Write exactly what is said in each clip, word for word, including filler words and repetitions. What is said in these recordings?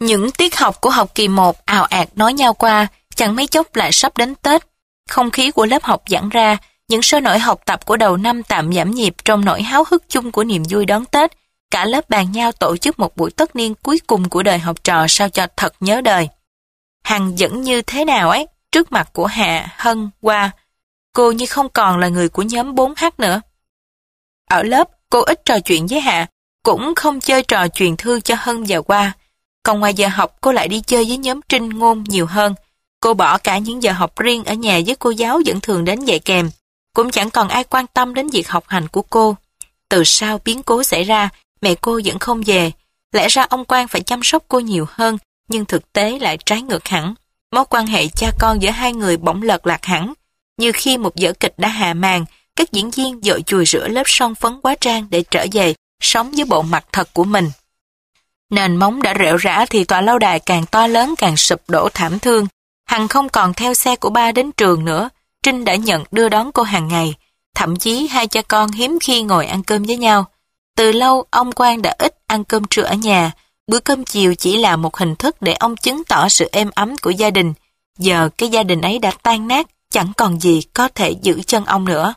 Những tiết học của học kỳ một ào ạt nói nhau qua, chẳng mấy chốc lại sắp đến Tết. Không khí của lớp học giãn ra, những sôi nổi học tập của đầu năm tạm giảm nhịp trong nỗi háo hức chung của niềm vui đón Tết. Cả lớp bàn nhau tổ chức một buổi tất niên cuối cùng của đời học trò sao cho thật nhớ đời. Hằng vẫn như thế nào ấy, trước mặt của Hạ, Hân, Hoa. Cô như không còn là người của nhóm bốn H nữa. Ở lớp, cô ít trò chuyện với Hạ, cũng không chơi trò truyền thư cho Hân và Hoa. Còn ngoài giờ học, cô lại đi chơi với nhóm Trinh Ngôn nhiều hơn. Cô bỏ cả những giờ học riêng ở nhà với cô giáo vẫn thường đến dạy kèm. Cũng chẳng còn ai quan tâm đến việc học hành của cô. Từ sau biến cố xảy ra, mẹ cô vẫn không về. Lẽ ra ông Quang phải chăm sóc cô nhiều hơn, nhưng thực tế lại trái ngược hẳn. Mối quan hệ cha con giữa hai người bỗng lật lạc hẳn. Như khi một vở kịch đã hạ màn, các diễn viên vội chùi rửa lớp son phấn hóa trang để trở về, sống với bộ mặt thật của mình. Nền móng đã rệu rã thì tòa lâu đài càng to lớn càng sụp đổ thảm thương. Hằng không còn theo xe của ba đến trường nữa. Trinh đã nhận đưa đón cô hàng ngày. Thậm chí hai cha con hiếm khi ngồi ăn cơm với nhau. Từ lâu ông Quang đã ít ăn cơm trưa ở nhà. Bữa cơm chiều chỉ là một hình thức để ông chứng tỏ sự êm ấm của gia đình. Giờ cái gia đình ấy đã tan nát, chẳng còn gì có thể giữ chân ông nữa.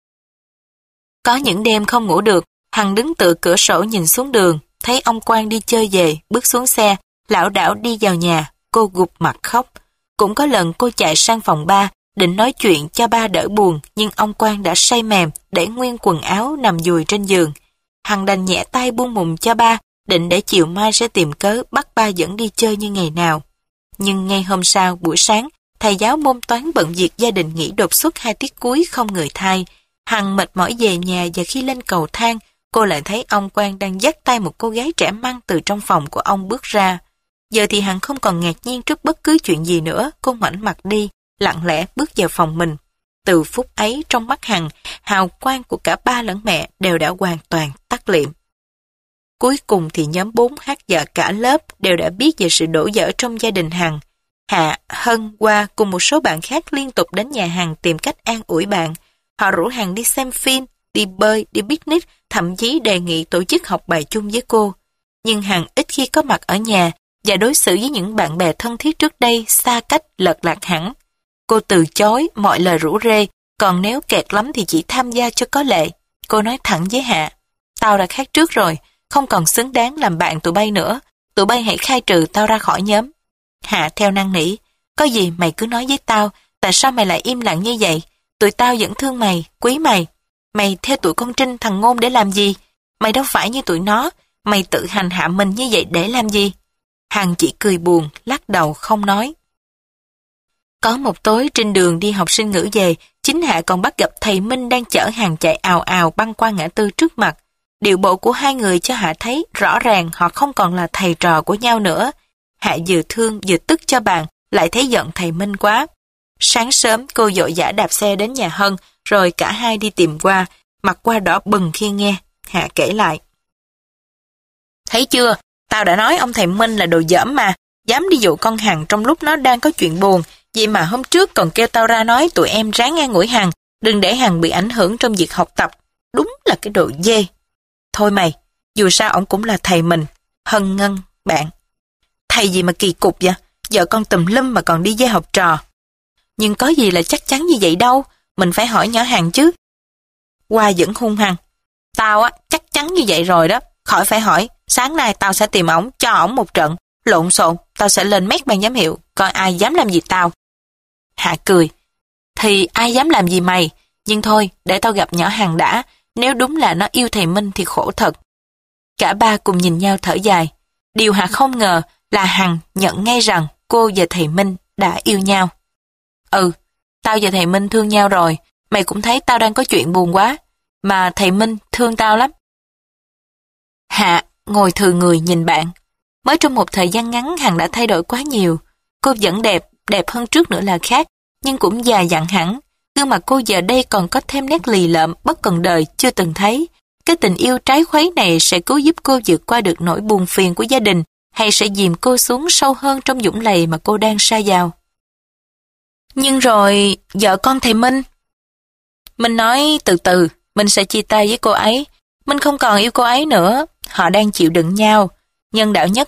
Có những đêm không ngủ được, Hằng đứng tựa cửa sổ nhìn xuống đường, thấy ông Quang đi chơi về, bước xuống xe, lảo đảo đi vào nhà, cô gục mặt khóc. Cũng có lần cô chạy sang phòng ba, định nói chuyện cho ba đỡ buồn, nhưng ông Quang đã say mềm, để nguyên quần áo nằm dùi trên giường. Hằng đành nhẹ tay buông mùng cho ba, định để chiều mai sẽ tìm cớ bắt ba dẫn đi chơi như ngày nào. Nhưng ngay hôm sau, buổi sáng, thầy giáo môn toán bận việc gia đình nghỉ đột xuất hai tiết cuối không người thay. Hằng mệt mỏi về nhà và khi lên cầu thang, cô lại thấy ông Quang đang dắt tay một cô gái trẻ măng từ trong phòng của ông bước ra. Giờ thì Hằng không còn ngạc nhiên trước bất cứ chuyện gì nữa, cô ngoảnh mặt đi, lặng lẽ bước vào phòng mình. Từ phút ấy trong mắt Hằng, hào quang của cả ba lẫn mẹ đều đã hoàn toàn tắt liệm. Cuối cùng thì nhóm bốn H và cả lớp đều đã biết về sự đổ vỡ trong gia đình Hằng. Hạ, Hân, Hoa cùng một số bạn khác liên tục đến nhà Hằng tìm cách an ủi bạn. Họ rủ Hằng đi xem phim, đi bơi, đi picnic, thậm chí đề nghị tổ chức học bài chung với cô. Nhưng Hằng ít khi có mặt ở nhà và đối xử với những bạn bè thân thiết trước đây xa cách lật lạc hẳn. Cô từ chối mọi lời rủ rê, còn nếu kẹt lắm thì chỉ tham gia cho có lệ. Cô nói thẳng với Hạ, tao đã khác trước rồi, không còn xứng đáng làm bạn tụi bay nữa, tụi bay hãy khai trừ tao ra khỏi nhóm. Hạ theo năn nỉ, có gì mày cứ nói với tao, tại sao mày lại im lặng như vậy? Tụi tao vẫn thương mày, quý mày. Mày theo tụi con Trinh thằng Ngôn để làm gì? Mày đâu phải như tụi nó, mày tự hành hạ mình như vậy để làm gì? Hằng chỉ cười buồn, lắc đầu không nói. Có một tối trên đường đi học sinh ngữ về, chính Hạ còn bắt gặp thầy Minh đang chở Hằng chạy ào ào băng qua ngã tư trước mặt. Điệu bộ của hai người cho Hạ thấy rõ ràng họ không còn là thầy trò của nhau nữa. Hạ vừa thương vừa tức cho bạn, lại thấy giận thầy Minh quá. Sáng sớm cô vội vã đạp xe đến nhà Hân, rồi cả hai đi tìm Hoa, mặt Hoa đỏ bừng khi nghe. Hạ kể lại. Thấy chưa, tao đã nói ông thầy Minh là đồ dởm mà, dám đi dụ con Hằng trong lúc nó đang có chuyện buồn, vậy mà hôm trước còn kêu tao ra nói tụi em ráng an ủi Hằng, đừng để Hằng bị ảnh hưởng trong việc học tập. Đúng là cái đồ dê. Thôi mày, dù sao ổng cũng là thầy mình. Hân Ngân, bạn. Thầy gì mà kỳ cục vậy? Vợ con tùm lum mà còn đi dê học trò. Nhưng có gì là chắc chắn như vậy đâu, mình phải hỏi nhỏ Hằng chứ. Hoa vẫn hung hăng. Tao á, chắc chắn như vậy rồi đó, khỏi phải hỏi, sáng nay tao sẽ tìm ổng, cho ổng một trận, lộn xộn, tao sẽ lên mét ban giám hiệu, coi ai dám làm gì tao. Hạ cười. Thì ai dám làm gì mày, nhưng thôi, để tao gặp nhỏ Hằng đã, nếu đúng là nó yêu thầy Minh thì khổ thật. Cả ba cùng nhìn nhau thở dài. Điều Hạ không ngờ là Hằng nhận ngay rằng cô và thầy Minh đã yêu nhau. Ừ, tao và thầy Minh thương nhau rồi, mày cũng thấy tao đang có chuyện buồn quá, mà thầy Minh thương tao lắm. Hạ ngồi thừ người nhìn bạn. Mới trong một thời gian ngắn Hằng đã thay đổi quá nhiều. Cô vẫn đẹp, đẹp hơn trước nữa là khác, nhưng cũng già dặn hẳn. Gương mặt cô giờ đây còn có thêm nét lì lợm bất cần đời chưa từng thấy. Cái tình yêu trái khuấy này sẽ cứu giúp cô vượt qua được nỗi buồn phiền của gia đình, hay sẽ dìm cô xuống sâu hơn trong vũng lầy mà cô đang sa vào. Nhưng rồi, vợ con thầy Minh. Minh nói từ từ, Minh sẽ chia tay với cô ấy. Minh không còn yêu cô ấy nữa, họ đang chịu đựng nhau. Nhân đạo nhất á,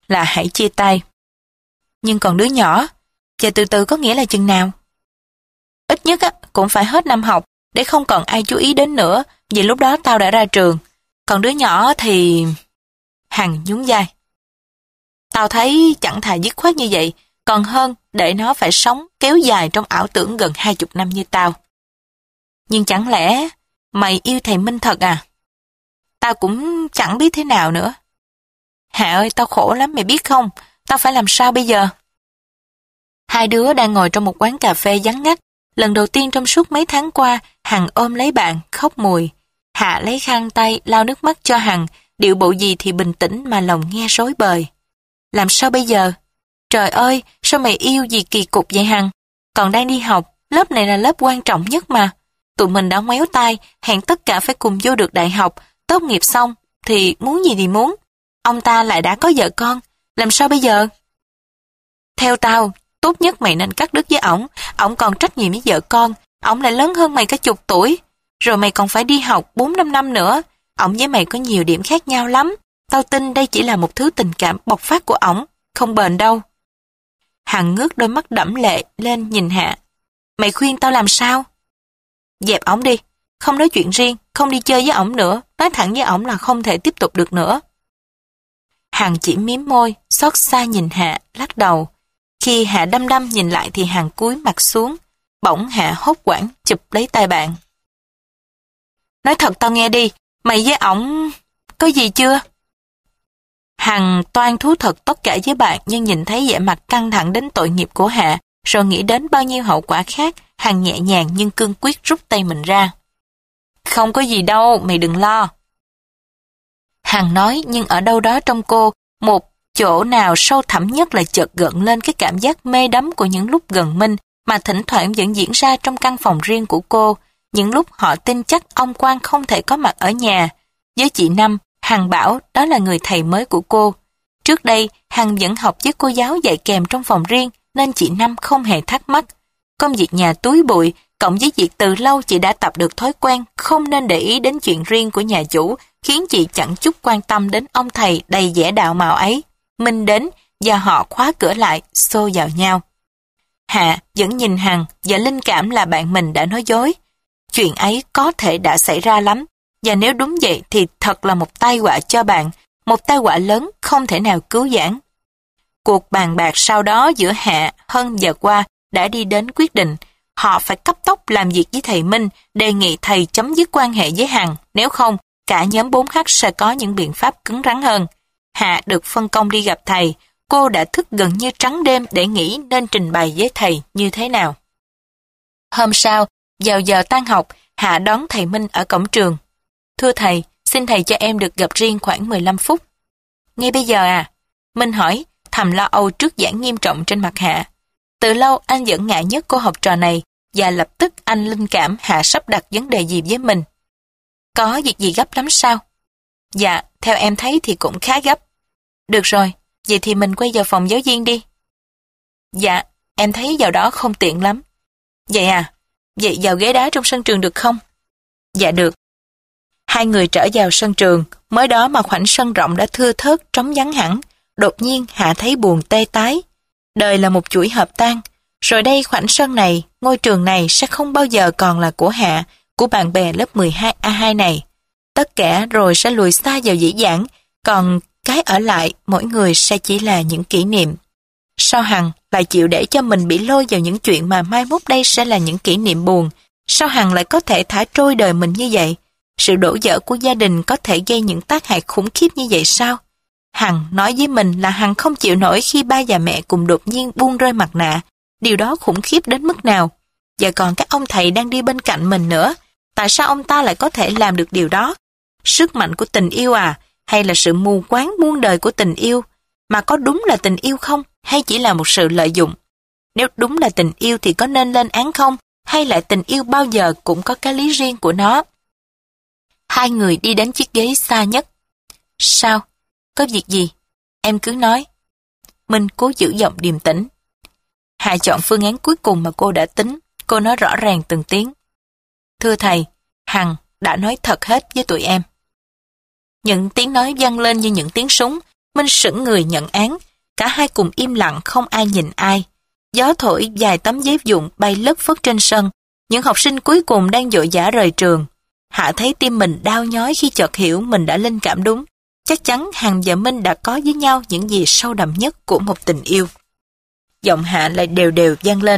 là hãy chia tay. Nhưng còn đứa nhỏ, và từ từ có nghĩa là chừng nào? Ít nhất á, cũng phải hết năm học, để không còn ai chú ý đến nữa, vì lúc đó tao đã ra trường. Còn đứa nhỏ thì... Hằng nhún vai. Tao thấy chẳng thà dứt khoát như vậy, còn hơn để nó phải sống kéo dài trong ảo tưởng gần hai chục năm như tao. Nhưng chẳng lẽ mày yêu thầy Minh thật à? Tao cũng chẳng biết thế nào nữa. Hạ ơi, tao khổ lắm mày biết không? Tao phải làm sao bây giờ? Hai đứa đang ngồi trong một quán cà phê vắng ngắt. Lần đầu tiên trong suốt mấy tháng qua, Hằng ôm lấy bạn, khóc mùi. Hạ lấy khăn tay lau nước mắt cho Hằng, điệu bộ gì thì bình tĩnh mà lòng nghe rối bời. Làm sao bây giờ? Trời ơi, sao mày yêu gì kỳ cục vậy Hằng? Còn đang đi học, lớp này là lớp quan trọng nhất mà. Tụi mình đã ngoéo tay, hẹn tất cả phải cùng vô được đại học, tốt nghiệp xong, thì muốn gì thì muốn. Ông ta lại đã có vợ con, làm sao bây giờ? Theo tao, tốt nhất mày nên cắt đứt với ổng, ổng còn trách nhiệm với vợ con, ổng lại lớn hơn mày cả chục tuổi, rồi mày còn phải đi học bốn năm năm nữa, ổng với mày có nhiều điểm khác nhau lắm, tao tin đây chỉ là một thứ tình cảm bộc phát của ổng, không bền đâu. Hằng ngước đôi mắt đẫm lệ lên nhìn Hạ. Mày khuyên tao làm sao? Dẹp ổng đi, không nói chuyện riêng, không đi chơi với ổng nữa, nói thẳng với ổng là không thể tiếp tục được nữa. Hằng chỉ mím môi, xót xa nhìn Hạ, lắc đầu. Khi Hạ đăm đăm nhìn lại thì Hằng cúi mặt xuống, bỗng Hạ hốt hoảng chụp lấy tay bạn. Nói thật tao nghe đi, mày với ổng có gì chưa? Hằng toan thú thật tất cả với bạn nhưng nhìn thấy vẻ mặt căng thẳng đến tội nghiệp của Hạ, rồi nghĩ đến bao nhiêu hậu quả khác, Hằng nhẹ nhàng nhưng cương quyết rút tay mình ra. Không có gì đâu, mày đừng lo. Hằng nói nhưng ở đâu đó trong cô, một chỗ nào sâu thẳm nhất là chợt gợn lên cái cảm giác mê đắm của những lúc gần Minh mà thỉnh thoảng vẫn diễn ra trong căn phòng riêng của cô, những lúc họ tin chắc ông Quang không thể có mặt ở nhà. Với chị Năm, Hằng bảo đó là người thầy mới của cô. Trước đây, Hằng vẫn học với cô giáo dạy kèm trong phòng riêng nên chị Năm không hề thắc mắc. Công việc nhà túi bụi, cộng với việc từ lâu chị đã tập được thói quen không nên để ý đến chuyện riêng của nhà chủ, khiến chị chẳng chút quan tâm đến ông thầy đầy vẻ đạo mạo ấy. Minh đến và họ khóa cửa lại, xô vào nhau. Hạ vẫn nhìn Hằng và linh cảm là bạn mình đã nói dối. Chuyện ấy có thể đã xảy ra lắm, và nếu đúng vậy thì thật là một tai họa cho bạn, một tai họa lớn không thể nào cứu vãn. Cuộc bàn bạc sau đó giữa Hạ, Hân và Qua đã đi đến quyết định. Họ phải cấp tốc làm việc với thầy Minh, đề nghị thầy chấm dứt quan hệ với Hằng, nếu không, cả nhóm bốn H sẽ có những biện pháp cứng rắn hơn. Hạ được phân công đi gặp thầy, cô đã thức gần như trắng đêm để nghĩ nên trình bày với thầy như thế nào. Hôm sau, vào giờ tan học, Hạ đón thầy Minh ở cổng trường. Thưa thầy, xin thầy cho em được gặp riêng khoảng mười lăm phút. Ngay bây giờ à? Minh hỏi, thầm lo âu trước vẻ nghiêm trọng trên mặt Hạ. Từ lâu anh vẫn ngại nhất cô học trò này, và lập tức anh linh cảm Hạ sắp đặt vấn đề gì với mình. Có việc gì gấp lắm sao? Dạ, theo em thấy thì cũng khá gấp. Được rồi, vậy thì mình quay vào phòng giáo viên đi. Dạ, em thấy vào đó không tiện lắm. Vậy à, vậy vào ghế đá trong sân trường được không? Dạ được. Hai người trở vào sân trường, mới đó mà khoảnh sân rộng đã thưa thớt trống vắng hẳn. Đột nhiên Hạ thấy buồn tê tái. Đời là một chuỗi hợp tan. Rồi đây khoảnh sân này, ngôi trường này sẽ không bao giờ còn là của Hạ, của bạn bè lớp mười hai A hai này. Tất cả rồi sẽ lùi xa vào dĩ vãng, còn cái ở lại mỗi người sẽ chỉ là những kỷ niệm. Sao Hằng lại chịu để cho mình bị lôi vào những chuyện mà mai mốt đây sẽ là những kỷ niệm buồn? Sao Hằng lại có thể thả trôi đời mình như vậy? Sự đổ vỡ của gia đình có thể gây những tác hại khủng khiếp như vậy sao? Hằng nói với mình là Hằng không chịu nổi khi ba và mẹ cùng đột nhiên buông rơi mặt nạ. Điều đó khủng khiếp đến mức nào? Và còn các ông thầy đang đi bên cạnh mình nữa. Tại sao ông ta lại có thể làm được điều đó? Sức mạnh của tình yêu à? Hay là sự mù quáng muôn đời của tình yêu? Mà có đúng là tình yêu không? Hay chỉ là một sự lợi dụng? Nếu đúng là tình yêu thì có nên lên án không? Hay lại tình yêu bao giờ cũng có cái lý riêng của nó? Hai người đi đến chiếc ghế xa nhất. Sao? Có việc gì? Em cứ nói. Minh cố giữ giọng điềm tĩnh. Hạ chọn phương án cuối cùng mà cô đã tính. Cô nói rõ ràng từng tiếng. Thưa thầy, Hằng đã nói thật hết với tụi em. Những tiếng nói vang lên như những tiếng súng. Minh sững người nhận án. Cả hai cùng im lặng không ai nhìn ai. Gió thổi vài tấm giấy vụn bay lất phất trên sân. Những học sinh cuối cùng đang vội vã rời trường. Hạ thấy tim mình đau nhói khi chợt hiểu mình đã linh cảm đúng. Chắc chắn Hằng và Minh đã có với nhau những gì sâu đậm nhất của một tình yêu. Giọng Hạ lại đều đều vang lên.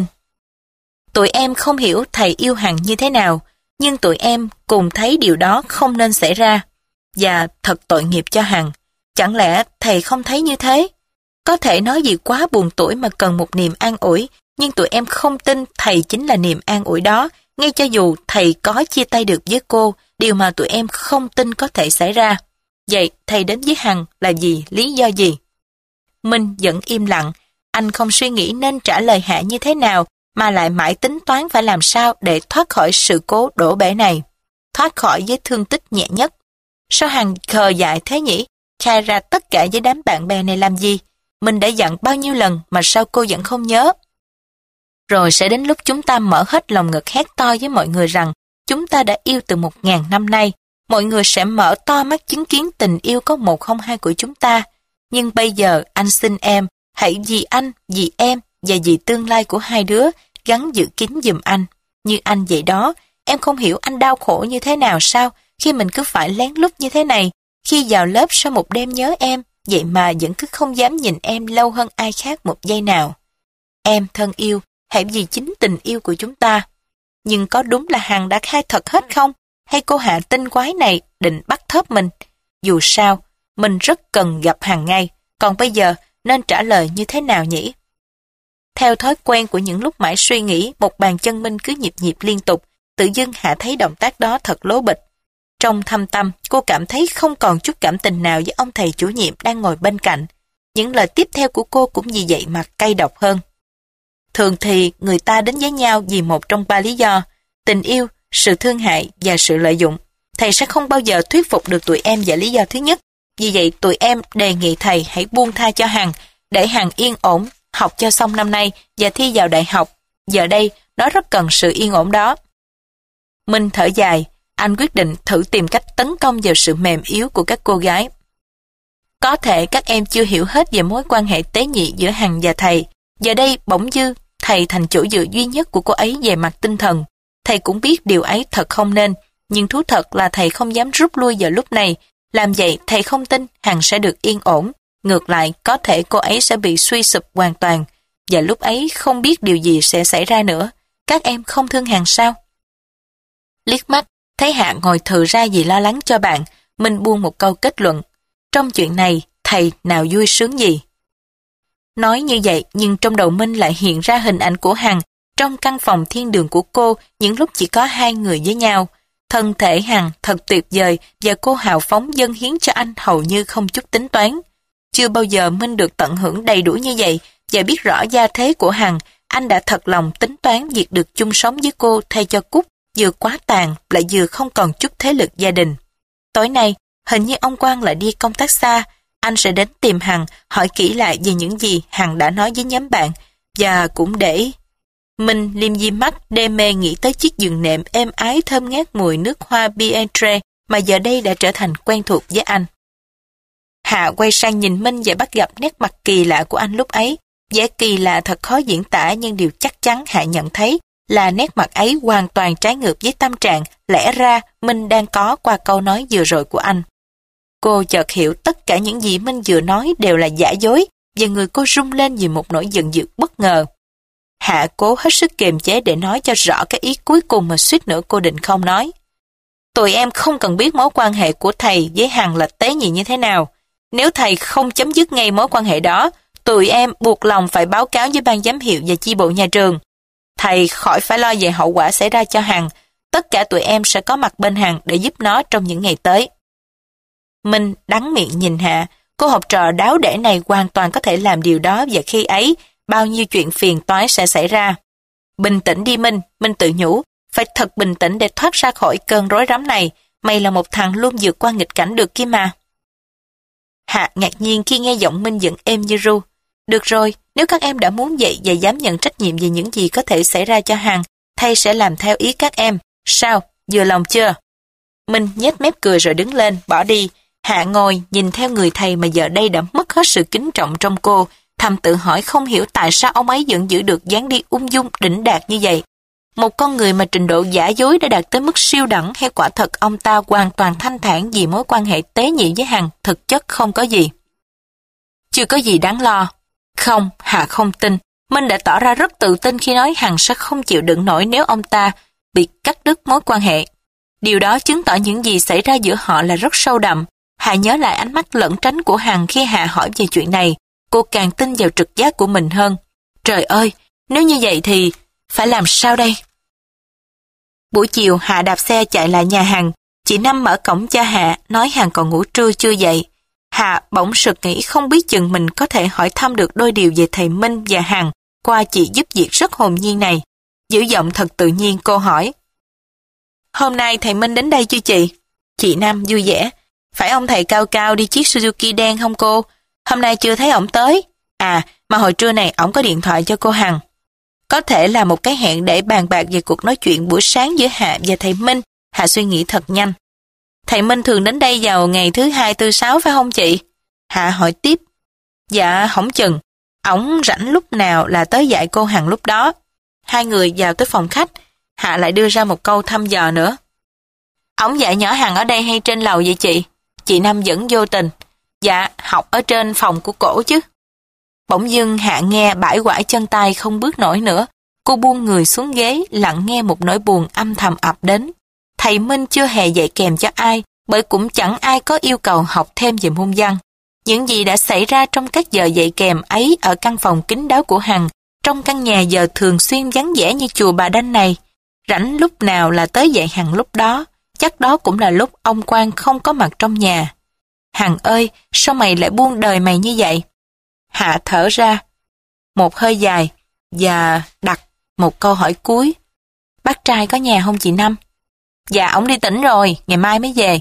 Tụi em không hiểu thầy yêu Hằng như thế nào, nhưng tụi em cùng thấy điều đó không nên xảy ra. Và thật tội nghiệp cho Hằng. Chẳng lẽ thầy không thấy như thế? Có thể nói gì quá buồn tủi mà cần một niềm an ủi, nhưng tụi em không tin thầy chính là niềm an ủi đó, ngay cho dù thầy có chia tay được với cô, điều mà tụi em không tin có thể xảy ra. Vậy thầy đến với Hằng là gì, lý do gì? Minh vẫn im lặng, anh không suy nghĩ nên trả lời Hạ như thế nào, mà lại mãi tính toán phải làm sao để thoát khỏi sự cố đổ bể này, thoát khỏi với thương tích nhẹ nhất. Sao Hằng khờ dại thế nhỉ? Khai ra tất cả với đám bạn bè này làm gì? Mình đã dặn bao nhiêu lần mà sao cô vẫn không nhớ? Rồi sẽ đến lúc chúng ta mở hết lòng ngực hét to với mọi người rằng chúng ta đã yêu từ một ngàn năm nay. Mọi người sẽ mở to mắt chứng kiến tình yêu có một không hai của chúng ta. Nhưng bây giờ anh xin em, hãy vì anh, vì em và vì tương lai của hai đứa gắng giữ kín giùm anh. Như anh vậy đó, em không hiểu anh đau khổ như thế nào sao khi mình cứ phải lén lút như thế này. Khi vào lớp sau một đêm nhớ em, vậy mà vẫn cứ không dám nhìn em lâu hơn ai khác một giây nào. Em thân yêu, hãy vì chính tình yêu của chúng ta. Nhưng có đúng là Hằng đã khai thật hết không? Hay cô Hạ tinh quái này định bắt thớp mình? Dù sao, mình rất cần gặp Hằng ngay. Còn bây giờ nên trả lời như thế nào nhỉ? Theo thói quen của những lúc mãi suy nghĩ, một bàn chân Minh cứ nhịp nhịp liên tục. Tự dưng Hạ thấy động tác đó thật lố bịch. Trong thâm tâm, cô cảm thấy không còn chút cảm tình nào với ông thầy chủ nhiệm đang ngồi bên cạnh. Những lời tiếp theo của cô cũng vì vậy mà cay độc hơn. Thường thì người ta đến với nhau vì một trong ba lý do: tình yêu, sự thương hại và sự lợi dụng. Thầy sẽ không bao giờ thuyết phục được tụi em về lý do thứ nhất. Vì vậy tụi em đề nghị thầy hãy buông tha cho Hằng, để Hằng yên ổn, học cho xong năm nay và thi vào đại học. Giờ đây, nó rất cần sự yên ổn đó. Minh thở dài, anh quyết định thử tìm cách tấn công vào sự mềm yếu của các cô gái. Có thể các em chưa hiểu hết về mối quan hệ tế nhị giữa Hằng và thầy. Giờ đây bỗng dưng, thầy thành chỗ dựa duy nhất của cô ấy về mặt tinh thần. Thầy cũng biết điều ấy thật không nên, nhưng thú thật là thầy không dám rút lui vào lúc này. Làm vậy thầy không tin Hằng sẽ được yên ổn. Ngược lại, có thể cô ấy sẽ bị suy sụp hoàn toàn. Và lúc ấy không biết điều gì sẽ xảy ra nữa. Các em không thương Hằng sao? Liếc mắt, thấy Hạ ngồi thừ ra vì lo lắng cho bạn, Minh buông một câu kết luận. Trong chuyện này, thầy nào vui sướng gì? Nói như vậy, nhưng trong đầu Minh lại hiện ra hình ảnh của Hằng trong căn phòng thiên đường của cô những lúc chỉ có hai người với nhau. Thân thể Hằng thật tuyệt vời và cô hào phóng dâng hiến cho anh hầu như không chút tính toán. Chưa bao giờ Minh được tận hưởng đầy đủ như vậy và biết rõ gia thế của Hằng, anh đã thật lòng tính toán việc được chung sống với cô thay cho Cúc vừa quá tàn lại vừa không còn chút thế lực gia đình. Tối nay, hình như ông Quang lại đi công tác xa, anh sẽ đến tìm Hằng hỏi kỹ lại về những gì Hằng đã nói với nhóm bạn và cũng để... Minh liêm diêm mắt đê mê nghĩ tới chiếc giường nệm êm ái thơm ngát mùi nước hoa Bientre mà giờ đây đã trở thành quen thuộc với anh. Hạ quay sang nhìn Minh và bắt gặp nét mặt kỳ lạ của anh lúc ấy. Vẻ kỳ lạ thật khó diễn tả, nhưng điều chắc chắn Hạ nhận thấy là nét mặt ấy hoàn toàn trái ngược với tâm trạng lẽ ra Minh đang có qua câu nói vừa rồi của anh. Cô chợt hiểu tất cả những gì Minh vừa nói đều là giả dối và người cô rung lên vì một nỗi giận dữ bất ngờ. Hạ cố hết sức kiềm chế để nói cho rõ cái ý cuối cùng mà suýt nữa cô định không nói. Tụi em không cần biết mối quan hệ của thầy với Hằng là tế nhị như thế nào. Nếu thầy không chấm dứt ngay mối quan hệ đó, tụi em buộc lòng phải báo cáo với ban giám hiệu và chi bộ nhà trường. Thầy khỏi phải lo về hậu quả xảy ra cho Hằng. Tất cả tụi em sẽ có mặt bên Hằng để giúp nó trong những ngày tới. Minh đắng miệng nhìn Hạ. Cô học trò đáo để này hoàn toàn có thể làm điều đó và khi ấy, bao nhiêu chuyện phiền toái sẽ xảy ra. Bình tĩnh đi Minh, Minh tự nhủ. Phải thật bình tĩnh để thoát ra khỏi cơn rối rắm này. Mày là một thằng luôn vượt qua nghịch cảnh được kia mà. Hạ ngạc nhiên khi nghe giọng Minh vẫn êm như ru. Được rồi, nếu các em đã muốn vậy và dám nhận trách nhiệm về những gì có thể xảy ra cho Hằng, thầy sẽ làm theo ý các em. Sao, vừa lòng chưa? Minh nhếch mép cười rồi đứng lên, bỏ đi. Hạ ngồi nhìn theo người thầy mà giờ đây đã mất hết sự kính trọng trong cô, thầm tự hỏi không hiểu tại sao ông ấy vẫn giữ được dáng đi ung dung đỉnh đạt như vậy. Một con người mà trình độ giả dối đã đạt tới mức siêu đẳng, hay quả thật ông ta hoàn toàn thanh thản vì mối quan hệ tế nhị với Hằng thực chất không có gì. Chưa có gì đáng lo. Không, Hạ không tin. Minh đã tỏ ra rất tự tin khi nói Hằng sẽ không chịu đựng nổi nếu ông ta bị cắt đứt mối quan hệ. Điều đó chứng tỏ những gì xảy ra giữa họ là rất sâu đậm. Hạ nhớ lại ánh mắt lẩn tránh của Hằng khi Hạ hỏi về chuyện này. Cô càng tin vào trực giác của mình hơn. Trời ơi, nếu như vậy thì phải làm sao đây? Buổi chiều Hạ đạp xe chạy lại nhà Hằng. Chị Năm mở cổng cho Hạ, nói Hằng còn ngủ trưa chưa dậy. Hạ bỗng sực nghĩ không biết chừng mình có thể hỏi thăm được đôi điều về thầy Minh và Hằng qua chị giúp việc rất hồn nhiên này. Giữ giọng thật tự nhiên cô hỏi. Hôm nay thầy Minh đến đây chưa chị? Chị Năm vui vẻ. Phải ông thầy cao cao đi chiếc Suzuki đen không cô? Hôm nay chưa thấy ổng tới. À, mà hồi trưa này ổng có điện thoại cho cô Hằng. Có thể là một cái hẹn để bàn bạc về cuộc nói chuyện buổi sáng giữa Hạ và thầy Minh. Hạ suy nghĩ thật nhanh. Thầy Minh thường đến đây vào ngày thứ hai, tư, sáu phải không chị? Hạ hỏi tiếp. Dạ, không chừng. Ổng rảnh lúc nào là tới dạy cô Hằng lúc đó. Hai người vào tới phòng khách. Hạ lại đưa ra một câu thăm dò nữa. Ổng dạy nhỏ Hằng ở đây hay trên lầu vậy chị? Chị Năm vẫn vô tình. Dạ, học ở trên phòng của cổ chứ. Bỗng dưng Hạ nghe bãi quải chân tay không bước nổi nữa. Cô buông người xuống ghế, lặng nghe một nỗi buồn âm thầm ập đến. Thầy Minh chưa hề dạy kèm cho ai, bởi cũng chẳng ai có yêu cầu học thêm về môn văn. Những gì đã xảy ra trong các giờ dạy kèm ấy ở căn phòng kín đáo của Hằng, trong căn nhà giờ thường xuyên vắng vẻ như chùa Bà Đanh này, rảnh lúc nào là tới dạy Hằng lúc đó, chắc đó cũng là lúc ông Quang không có mặt trong nhà. Hằng ơi, sao mày lại buông đời mày như vậy? Hạ thở ra, một hơi dài, và đặt một câu hỏi cuối. Bác trai có nhà không chị Năm? Dạ, ổng đi tỉnh rồi, ngày mai mới về.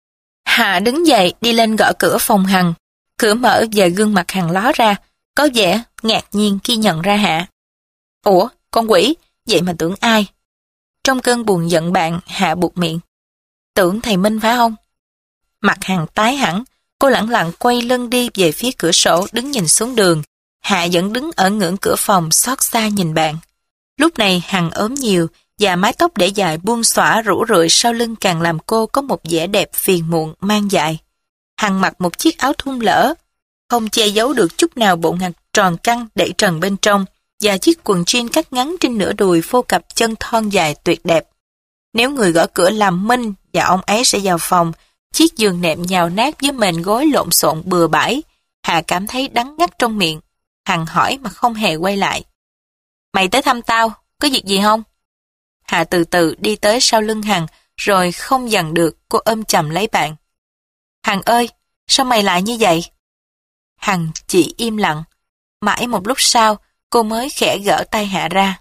Hạ đứng dậy đi lên gõ cửa phòng Hằng. Cửa mở và gương mặt Hằng ló ra, có vẻ ngạc nhiên khi nhận ra Hạ. Ủa, con quỷ, vậy mà tưởng ai? Trong cơn buồn giận bạn, Hạ buột miệng. Tưởng thầy Minh phải không? Mặt Hằng tái hẳn, cô lẳng lặng quay lưng đi về phía cửa sổ đứng nhìn xuống đường. Hạ vẫn đứng ở ngưỡng cửa phòng xót xa nhìn bạn. Lúc này Hằng ốm nhiều và mái tóc để dài buông xõa rủ rượi sau lưng càng làm cô có một vẻ đẹp phiền muộn mang dại. Hằng mặc một chiếc áo thun lỡ, không che giấu được chút nào bộ ngực tròn căng đẩy trần bên trong và chiếc quần jean cắt ngắn trên nửa đùi phô cặp chân thon dài tuyệt đẹp. Nếu người gõ cửa làm Minh và ông ấy sẽ vào phòng, chiếc giường nệm nhào nát với mền gối lộn xộn bừa bãi, Hà cảm thấy đắng ngắt trong miệng. Hằng hỏi mà không hề quay lại. Mày tới thăm tao, có việc gì không? Hà từ từ đi tới sau lưng Hằng, rồi không dằn được, cô ôm chầm lấy bạn. Hằng ơi, sao mày lại như vậy? Hằng chỉ im lặng. Mãi một lúc sau, cô mới khẽ gỡ tay Hạ ra.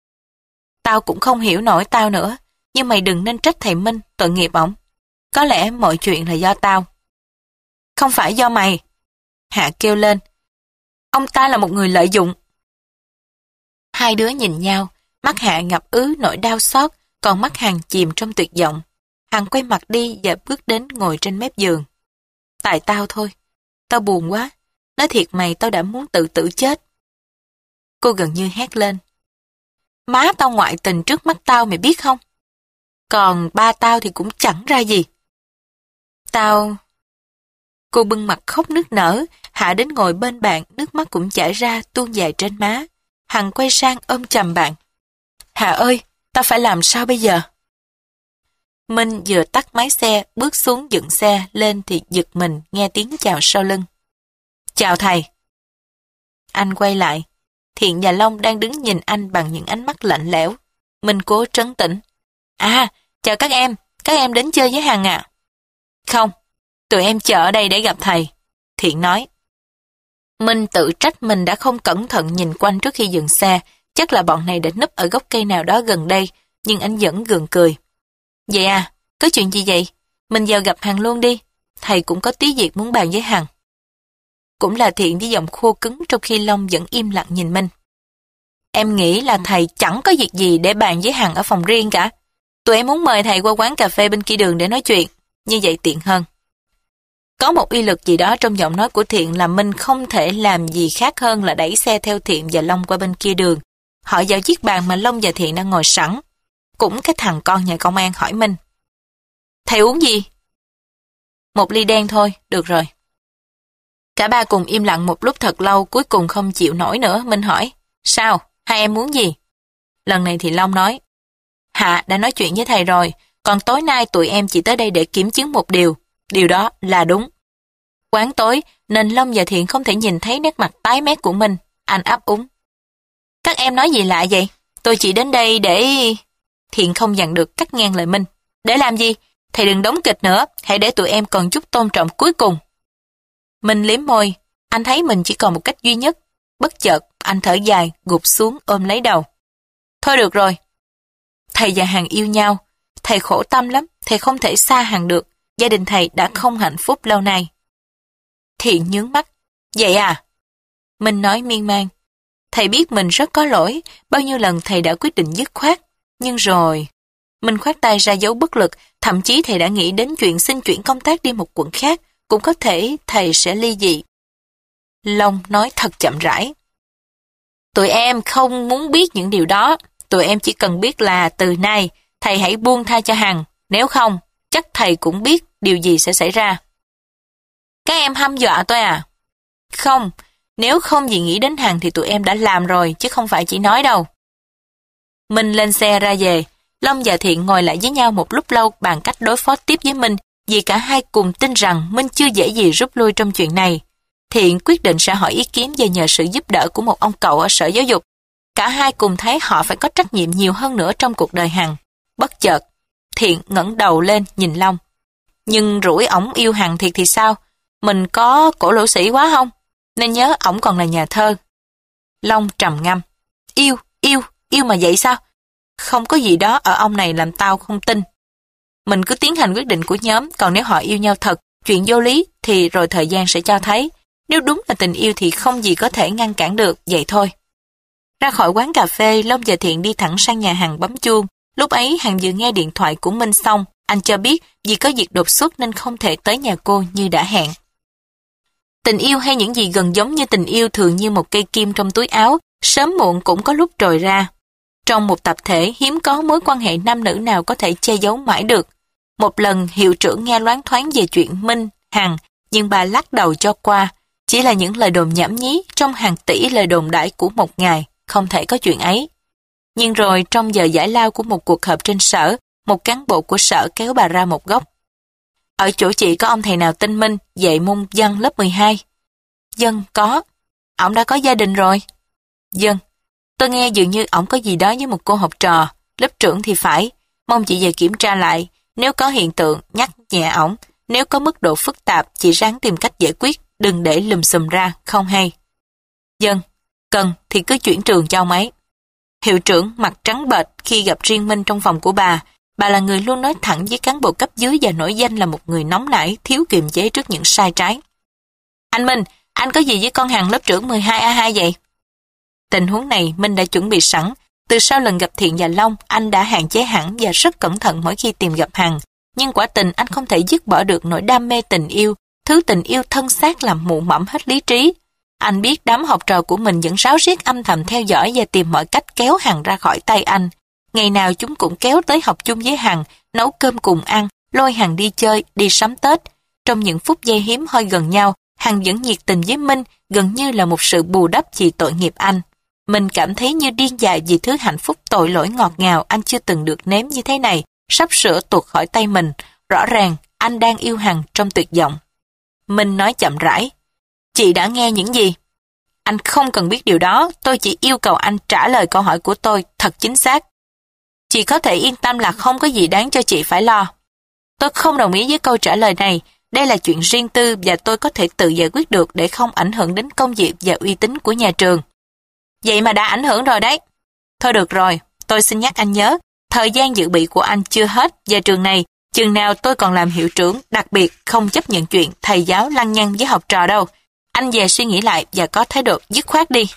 Tao cũng không hiểu nổi tao nữa, nhưng mày đừng nên trách thầy Minh, tội nghiệp ổng. Có lẽ mọi chuyện là do tao. Không phải do mày. Hạ kêu lên. Ông ta là một người lợi dụng. Hai đứa nhìn nhau, mắt Hạ ngập ứ nỗi đau xót, còn mắt Hằng chìm trong tuyệt vọng. Hằng quay mặt đi và bước đến ngồi trên mép giường. Tại tao thôi. Tao buồn quá. Nói thiệt mày, tao đã muốn tự tử chết. Cô gần như hét lên. Má tao ngoại tình trước mắt tao mày biết không? Còn ba tao thì cũng chẳng ra gì. Tao... Cô bưng mặt khóc nức nở, Hạ đến ngồi bên bạn, nước mắt cũng chảy ra tuôn dài trên má. Hằng quay sang ôm chầm bạn. Hạ ơi, tao phải làm sao bây giờ? Minh vừa tắt máy xe, bước xuống dựng xe, lên thì giật mình nghe tiếng chào sau lưng. Chào thầy. Anh quay lại. Thiện và Long đang đứng nhìn anh bằng những ánh mắt lạnh lẽo. Minh cố trấn tĩnh. À, chào các em, các em đến chơi với Hằng à? Không, tụi em chờ ở đây để gặp thầy. Thiện nói. Minh tự trách mình đã không cẩn thận nhìn quanh trước khi dừng xe, chắc là bọn này đã núp ở gốc cây nào đó gần đây, nhưng anh vẫn gượng cười. Vậy à, có chuyện gì vậy? Mình vào gặp Hằng luôn đi, thầy cũng có tí việc muốn bàn với Hằng. Cũng là Thiện với giọng khô cứng trong khi Long vẫn im lặng nhìn Minh. Em nghĩ là thầy chẳng có việc gì để bàn với Hằng ở phòng riêng cả. Tụi em muốn mời thầy qua quán cà phê bên kia đường để nói chuyện, như vậy tiện hơn. Có một uy lực gì đó trong giọng nói của Thiện làm Minh không thể làm gì khác hơn là đẩy xe theo Thiện và Long qua bên kia đường. Họ vào chiếc bàn mà Long và Thiện đang ngồi sẵn. Cũng cái thằng con nhà công an hỏi Minh. Thầy uống gì? Một ly đen thôi, được rồi. Cả ba cùng im lặng một lúc thật lâu, cuối cùng không chịu nổi nữa. Minh hỏi, sao? Hai em muốn gì? Lần này thì Long nói, Hạ đã nói chuyện với thầy rồi, còn tối nay tụi em chỉ tới đây để kiểm chứng một điều. Điều đó là đúng. Quán tối, nên Long và Thiện không thể nhìn thấy nét mặt tái mét của Minh. Anh ấp úng. Các em nói gì lạ vậy? Tôi chỉ đến đây để... Thiện không dằn được cắt ngang lời Minh. Để làm gì? Thầy đừng đóng kịch nữa, hãy để tụi em còn chút tôn trọng cuối cùng. Minh liếm môi, anh thấy mình chỉ còn một cách duy nhất. Bất chợt, anh thở dài, gục xuống ôm lấy đầu. Thôi được rồi. Thầy và Hằng yêu nhau. Thầy khổ tâm lắm, thầy không thể xa Hằng được. Gia đình thầy đã không hạnh phúc lâu nay. Thiện nhướng mắt. Vậy à? Minh nói miên man. Thầy biết mình rất có lỗi, bao nhiêu lần thầy đã quyết định dứt khoát. Nhưng rồi... Minh khoát tay ra dấu bất lực, thậm chí thầy đã nghĩ đến chuyện xin chuyển công tác đi một quận khác, cũng có thể thầy sẽ ly dị. Long nói thật chậm rãi. Tụi em không muốn biết những điều đó, tụi em chỉ cần biết là từ nay thầy hãy buông tha cho Hằng, nếu không, chắc thầy cũng biết điều gì sẽ xảy ra. Các em hăm dọa tôi à? Không, nếu không gì nghĩ đến Hằng thì tụi em đã làm rồi, chứ không phải chỉ nói đâu. Minh lên xe ra về, Long và Thiện ngồi lại với nhau một lúc lâu bàn cách đối phó tiếp với Minh, vì cả hai cùng tin rằng Minh chưa dễ gì rút lui trong chuyện này. Thiện quyết định sẽ hỏi ý kiến và nhờ sự giúp đỡ của một ông cậu ở sở giáo dục. Cả hai cùng thấy họ phải có trách nhiệm nhiều hơn nữa trong cuộc đời Hằng. Bất chợt, Thiện ngẩng đầu lên nhìn Long. Nhưng rủi ổng yêu Hằng thiệt thì sao? Mình có cổ lỗ sĩ quá không? Nên nhớ ổng còn là nhà thơ. Long trầm ngâm. Yêu, yêu, yêu mà vậy sao? Không có gì đó ở ông này làm tao không tin. Mình cứ tiến hành quyết định của nhóm, còn nếu họ yêu nhau thật, chuyện vô lý thì rồi thời gian sẽ cho thấy. Nếu đúng là tình yêu thì không gì có thể ngăn cản được, vậy thôi. Ra khỏi quán cà phê, Long và Thiện đi thẳng sang nhà Hằng bấm chuông. Lúc ấy Hằng vừa nghe điện thoại của Minh xong, anh cho biết vì có việc đột xuất nên không thể tới nhà cô như đã hẹn. Tình yêu hay những gì gần giống như tình yêu thường như một cây kim trong túi áo, sớm muộn cũng có lúc trồi ra. Trong một tập thể hiếm có mối quan hệ nam nữ nào có thể che giấu mãi được. Một lần hiệu trưởng nghe loáng thoáng về chuyện Minh, Hằng, nhưng bà lắc đầu cho qua. Chỉ là những lời đồn nhảm nhí trong hàng tỷ lời đồn đãi của một ngày, không thể có chuyện ấy. Nhưng rồi trong giờ giải lao của một cuộc họp trên sở, một cán bộ của sở kéo bà ra một góc. Ở chỗ chị có ông thầy nào tên Minh, dạy môn văn lớp mười hai? Dân có. Ổng đã có gia đình rồi. Dân. Tôi nghe dường như ổng có gì đó với một cô học trò, lớp trưởng thì phải. Mong chị về kiểm tra lại, nếu có hiện tượng nhắc nhẹ ổng, nếu có mức độ phức tạp chị ráng tìm cách giải quyết, đừng để lùm xùm ra, không hay. Dân. Cần thì cứ chuyển trường cho ông ấy. Hiệu trưởng mặt trắng bệch khi gặp riêng Minh trong phòng của bà. Bà là người luôn nói thẳng với cán bộ cấp dưới và nổi danh là một người nóng nảy, thiếu kiềm chế trước những sai trái. Anh Minh, anh có gì với con Hằng lớp trưởng mười hai A hai vậy? Tình huống này Minh đã chuẩn bị sẵn. Từ sau lần gặp Thiện và Long, anh đã hạn chế hẳn và rất cẩn thận mỗi khi tìm gặp Hằng. Nhưng quả tình anh không thể dứt bỏ được nỗi đam mê tình yêu, thứ tình yêu thân xác làm mụ mẫm hết lý trí. Anh biết đám học trò của mình vẫn ráo riết âm thầm theo dõi và tìm mọi cách kéo Hằng ra khỏi tay anh. Ngày nào chúng cũng kéo tới học chung với Hằng, nấu cơm cùng ăn, lôi Hằng đi chơi, đi sắm Tết. Trong những phút giây hiếm hoi gần nhau, Hằng vẫn nhiệt tình với Minh, gần như là một sự bù đắp vì tội nghiệp anh. Mình cảm thấy như điên dại vì thứ hạnh phúc tội lỗi ngọt ngào anh chưa từng được nếm như thế này, sắp sửa tuột khỏi tay mình. Rõ ràng, anh đang yêu Hằng trong tuyệt vọng. Minh nói chậm rãi. Chị đã nghe những gì? Anh không cần biết điều đó, tôi chỉ yêu cầu anh trả lời câu hỏi của tôi thật chính xác. Chị có thể yên tâm là không có gì đáng cho chị phải lo. Tôi không đồng ý với câu trả lời này. Đây là chuyện riêng tư và tôi có thể tự giải quyết được để không ảnh hưởng đến công việc và uy tín của nhà trường. Vậy mà đã ảnh hưởng rồi đấy. Thôi được rồi, tôi xin nhắc anh nhớ, thời gian dự bị của anh chưa hết và trường này, chừng nào tôi còn làm hiệu trưởng, đặc biệt không chấp nhận chuyện thầy giáo lăng nhăng với học trò đâu. Anh về suy nghĩ lại và có thái độ dứt khoát đi.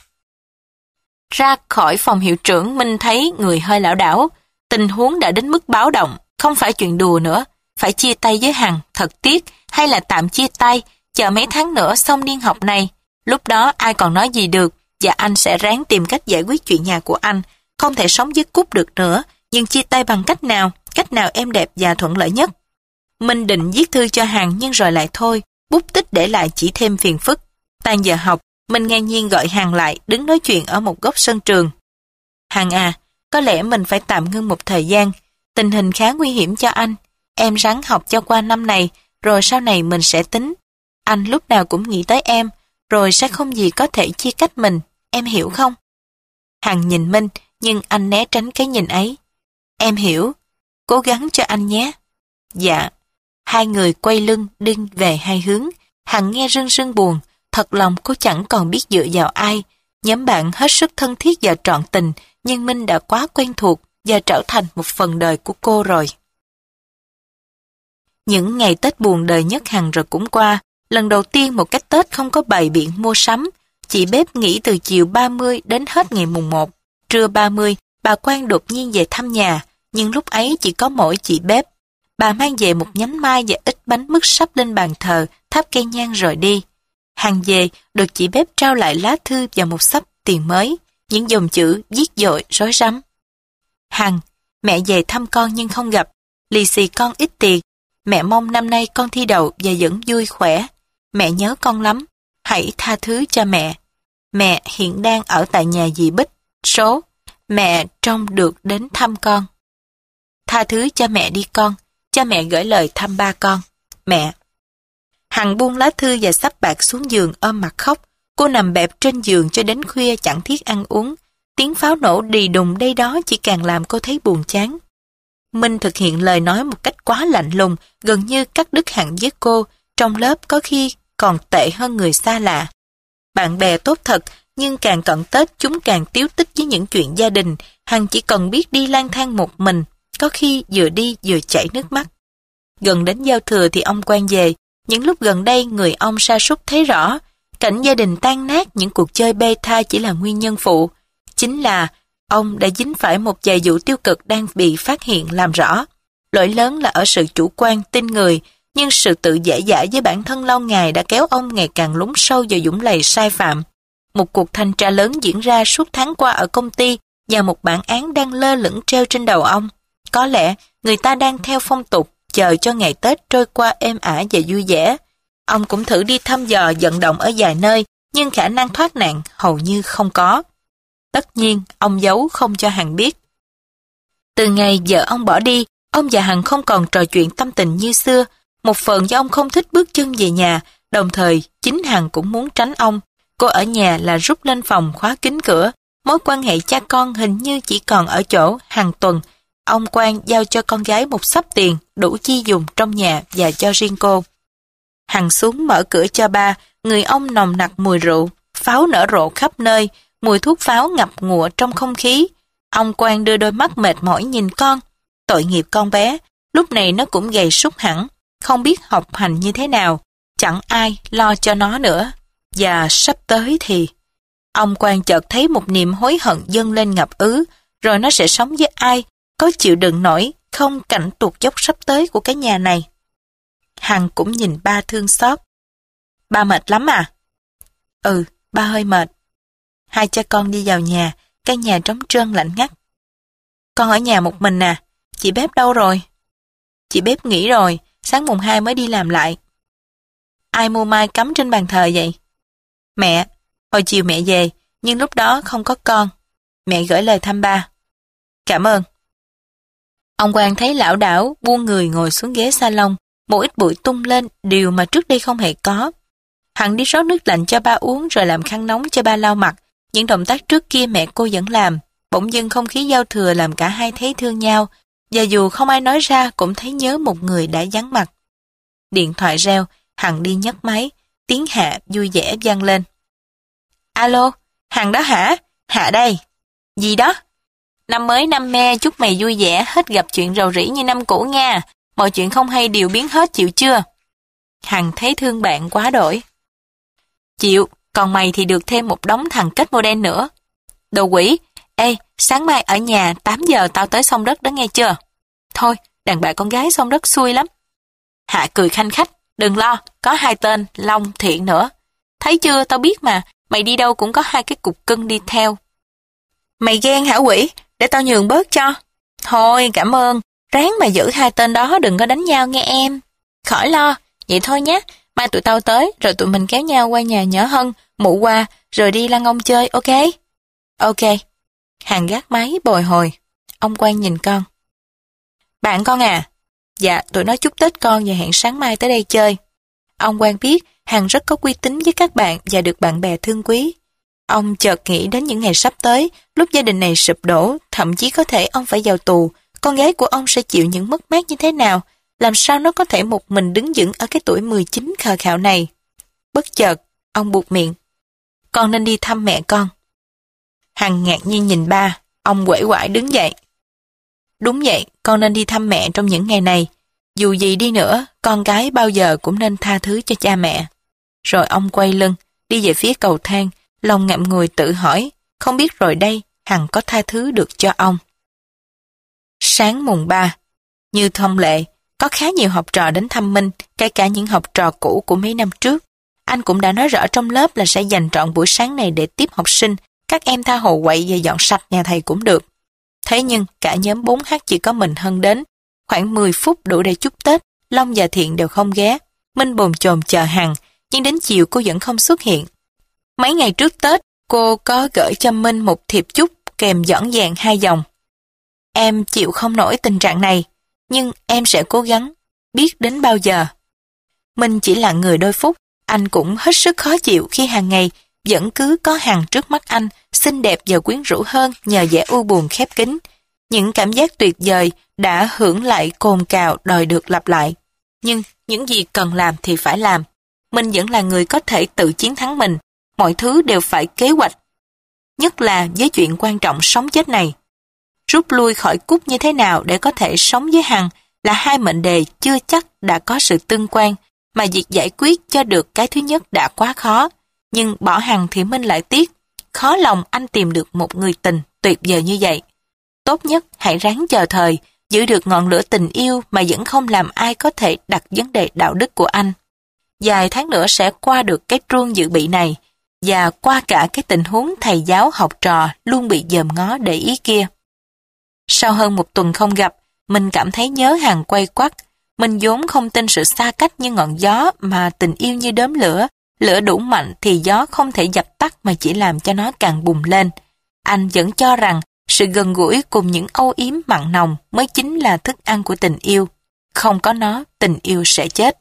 Ra khỏi phòng hiệu trưởng, Minh thấy người hơi lảo đảo. Tình huống đã đến mức báo động, không phải chuyện đùa nữa. Phải chia tay với Hằng, thật tiếc, hay là tạm chia tay, chờ mấy tháng nữa xong niên học này. Lúc đó ai còn nói gì được, và anh sẽ ráng tìm cách giải quyết chuyện nhà của anh. Không thể sống với Cúc được nữa, nhưng chia tay bằng cách nào, cách nào êm đẹp và thuận lợi nhất. Minh định viết thư cho Hằng nhưng rồi lại thôi, bút tích để lại chỉ thêm phiền phức. Tan giờ học, Minh ngang nhiên gọi Hằng lại, đứng nói chuyện ở một góc sân trường. Hằng à, có lẽ mình phải tạm ngưng một thời gian, tình hình khá nguy hiểm cho anh. Em ráng học cho qua năm này, rồi sau này mình sẽ tính. Anh lúc nào cũng nghĩ tới em, rồi sẽ không gì có thể chia cách mình, em hiểu không? Hằng nhìn Minh, nhưng anh né tránh cái nhìn ấy. Em hiểu, cố gắng cho anh nhé. Dạ. Hai người quay lưng đi về hai hướng. Hằng nghe rưng rưng buồn, thật lòng cô chẳng còn biết dựa vào ai. Nhóm bạn hết sức thân thiết và trọn tình, nhưng Minh đã quá quen thuộc và trở thành một phần đời của cô rồi. Những ngày Tết buồn đời nhất Hằng rồi cũng qua. Lần đầu tiên một cái Tết không có bày biện mua sắm. Chị bếp nghỉ từ chiều ba mươi đến hết ngày mùng một. Trưa ba mươi, bà Quang đột nhiên về thăm nhà, nhưng lúc ấy chỉ có mỗi chị bếp. Bà mang về một nhánh mai và ít bánh mứt sắp lên bàn thờ, thắp cây nhang rồi đi. Hằng về, được chị bếp trao lại lá thư và một xấp tiền mới, những dòng chữ viết dội rối rắm. Hằng, mẹ về thăm con nhưng không gặp, lì xì con ít tiền. Mẹ mong năm nay con thi đậu và vẫn vui khỏe. Mẹ nhớ con lắm, hãy tha thứ cho mẹ. Mẹ hiện đang ở tại nhà dì Bích, số. Mẹ trông được đến thăm con. Tha thứ cho mẹ đi con, cho mẹ gửi lời thăm ba con. Mẹ. Hằng buông lá thư và xấp bạc xuống giường ôm mặt khóc. Cô nằm bẹp trên giường cho đến khuya chẳng thiết ăn uống. Tiếng pháo nổ đì đùng đây đó chỉ càng làm cô thấy buồn chán. Minh thực hiện lời nói một cách quá lạnh lùng, gần như cắt đứt hẳn với cô. Trong lớp có khi còn tệ hơn người xa lạ. Bạn bè tốt thật, nhưng càng cận Tết chúng càng tíu tích với những chuyện gia đình. Hằng chỉ cần biết đi lang thang một mình, có khi vừa đi vừa chảy nước mắt. Gần đến giao thừa thì ông Quang về. Những lúc gần đây người ông sa sút thấy rõ. Cảnh gia đình tan nát, những cuộc chơi bê tha chỉ là nguyên nhân phụ. Chính là ông đã dính phải một vài vụ tiêu cực đang bị phát hiện làm rõ. Lỗi lớn là ở sự chủ quan, tin người, nhưng sự tự dễ dãi với bản thân lâu ngày đã kéo ông ngày càng lún sâu vào vũng lầy sai phạm. Một cuộc thanh tra lớn diễn ra suốt tháng qua ở công ty và một bản án đang lơ lửng treo trên đầu ông. Có lẽ người ta đang theo phong tục chờ cho ngày Tết trôi qua êm ả và vui vẻ. Ông cũng thử đi thăm dò vận động ở vài nơi, nhưng khả năng thoát nạn hầu như không có. Tất nhiên, ông giấu không cho Hằng biết. Từ ngày vợ ông bỏ đi, ông và Hằng không còn trò chuyện tâm tình như xưa. Một phần do ông không thích bước chân về nhà, đồng thời chính Hằng cũng muốn tránh ông. Cô ở nhà là rút lên phòng khóa kín cửa. Mối quan hệ cha con hình như chỉ còn ở chỗ hàng tuần. Ông Quang giao cho con gái một xấp tiền đủ chi dùng trong nhà và cho riêng cô. Hằng xuống mở cửa cho ba, người ông nồng nặc mùi rượu, pháo nở rộ khắp nơi, mùi thuốc pháo ngập ngụa trong không khí. Ông Quang đưa đôi mắt mệt mỏi nhìn con. Tội nghiệp con bé, lúc này nó cũng gầy sút hẳn, không biết học hành như thế nào, chẳng ai lo cho nó nữa. Và sắp tới thì... Ông Quang chợt thấy một niềm hối hận dâng lên ngập ứ, rồi nó sẽ sống với ai, có chịu đựng nổi không cảnh tuột dốc sắp tới của cái nhà này. Hằng cũng nhìn ba thương xót. Ba mệt lắm à? Ừ, ba hơi mệt. Hai cha con đi vào nhà, căn nhà trống trơn lạnh ngắt. Con ở nhà một mình à? Chị bếp đâu rồi? Chị bếp nghỉ rồi, sáng mùng hai mới đi làm lại. Ai mua mai cắm trên bàn thờ vậy? Mẹ, hồi chiều mẹ về, nhưng lúc đó không có con. Mẹ gửi lời thăm ba. Cảm ơn. Ông Quang thấy lão đảo, buông người ngồi xuống ghế salon, một ít bụi tung lên, điều mà trước đây không hề có. Hằng đi rót nước lạnh cho ba uống rồi làm khăn nóng cho ba lau mặt. Những động tác trước kia mẹ cô vẫn làm. Bỗng dưng không khí giao thừa làm cả hai thấy thương nhau, và dù không ai nói ra cũng thấy nhớ một người đã vắng mặt. Điện thoại reo, Hằng đi nhấc máy, tiếng Hạ vui vẻ vang lên. Alo, Hằng đó hả? Hạ đây. Gì đó? Năm mới năm me, chúc mày vui vẻ, hết gặp chuyện rầu rĩ như năm cũ nha. Mọi chuyện không hay đều biến hết, chịu chưa? Hằng thấy thương bạn quá đổi. Chịu, còn mày thì được thêm một đống thằng kết model nữa. Đồ quỷ, ê, sáng mai ở nhà tám giờ tao tới Sông Đất đó nghe chưa? Thôi, đàn bà con gái Sông Đất xui lắm. Hạ cười khanh khách. Đừng lo, có hai tên, Long, Thiện nữa. Thấy chưa, tao biết mà, mày đi đâu cũng có hai cái cục cưng đi theo. Mày ghen hả quỷ? Để tao nhường bớt cho. Thôi, cảm ơn. Ráng mà giữ hai tên đó đừng có đánh nhau nghe em. Khỏi lo, vậy thôi nhé. Mai tụi tao tới, rồi tụi mình kéo nhau qua nhà nhỏ Hân, mụ qua, rồi đi lăn ông chơi, ok? Ok. Hằng gác máy bồi hồi. Ông Quang nhìn con. Bạn con à? Dạ, tụi nó chúc Tết con và hẹn sáng mai tới đây chơi. Ông Quang biết Hằng rất có uy tín với các bạn và được bạn bè thương quý. Ông chợt nghĩ đến những ngày sắp tới, lúc gia đình này sụp đổ, thậm chí có thể ông phải vào tù, con gái của ông sẽ chịu những mất mát như thế nào, làm sao nó có thể một mình đứng vững ở cái tuổi mười chín khờ khạo này. Bất chợt, ông buột miệng. Con nên đi thăm mẹ con. Hằng ngạc nhiên nhìn ba, ông uể oải đứng dậy. Đúng vậy, con nên đi thăm mẹ trong những ngày này. Dù gì đi nữa, con cái bao giờ cũng nên tha thứ cho cha mẹ. Rồi ông quay lưng, đi về phía cầu thang, lòng ngậm ngùi tự hỏi, không biết rồi đây Hằng có tha thứ được cho ông. Sáng mùng ba, như thông lệ, có khá nhiều học trò đến thăm Minh, kể cả những học trò cũ của mấy năm trước. Anh cũng đã nói rõ trong lớp là sẽ dành trọn buổi sáng này để tiếp học sinh, các em tha hồ quậy và dọn sạch nhà thầy cũng được. Thế nhưng cả nhóm bốn H chỉ có mình Hân đến, khoảng mười phút đủ để chúc Tết, Long và Thiện đều không ghé. Minh bồn chồn chờ Hằng, nhưng đến chiều cô vẫn không xuất hiện. Mấy ngày trước Tết, cô có gửi cho Minh một thiệp chúc kèm dõng dàng hai dòng. Em chịu không nổi tình trạng này, nhưng em sẽ cố gắng, biết đến bao giờ. Minh chỉ là người đôi phút, anh cũng hết sức khó chịu khi hàng ngày vẫn cứ có Hằng trước mắt anh, xinh đẹp và quyến rũ hơn nhờ vẻ u buồn khép kín. Những cảm giác tuyệt vời đã hưởng lại cồn cào đòi được lặp lại. Nhưng những gì cần làm thì phải làm. Mình vẫn là người có thể tự chiến thắng mình. Mọi thứ đều phải kế hoạch. Nhất là với chuyện quan trọng sống chết này. Rút lui khỏi Cúc như thế nào để có thể sống với Hằng là hai mệnh đề chưa chắc đã có sự tương quan, mà việc giải quyết cho được cái thứ nhất đã quá khó. Nhưng bỏ Hằng thì Minh lại tiếc. Khó lòng anh tìm được một người tình tuyệt vời như vậy. Tốt nhất hãy ráng chờ thời, giữ được ngọn lửa tình yêu mà vẫn không làm ai có thể đặt vấn đề đạo đức của anh. Vài tháng nữa sẽ qua được cái truông dự bị này, và qua cả cái tình huống thầy giáo học trò luôn bị dòm ngó để ý kia. Sau hơn một tuần không gặp, mình cảm thấy nhớ Hằng quay quắt. Mình vốn không tin sự xa cách như ngọn gió, mà tình yêu như đốm lửa. Lửa đủ mạnh thì gió không thể dập tắt mà chỉ làm cho nó càng bùng lên. Anh vẫn cho rằng sự gần gũi cùng những âu yếm mặn nồng mới chính là thức ăn của tình yêu. Không có nó, tình yêu sẽ chết.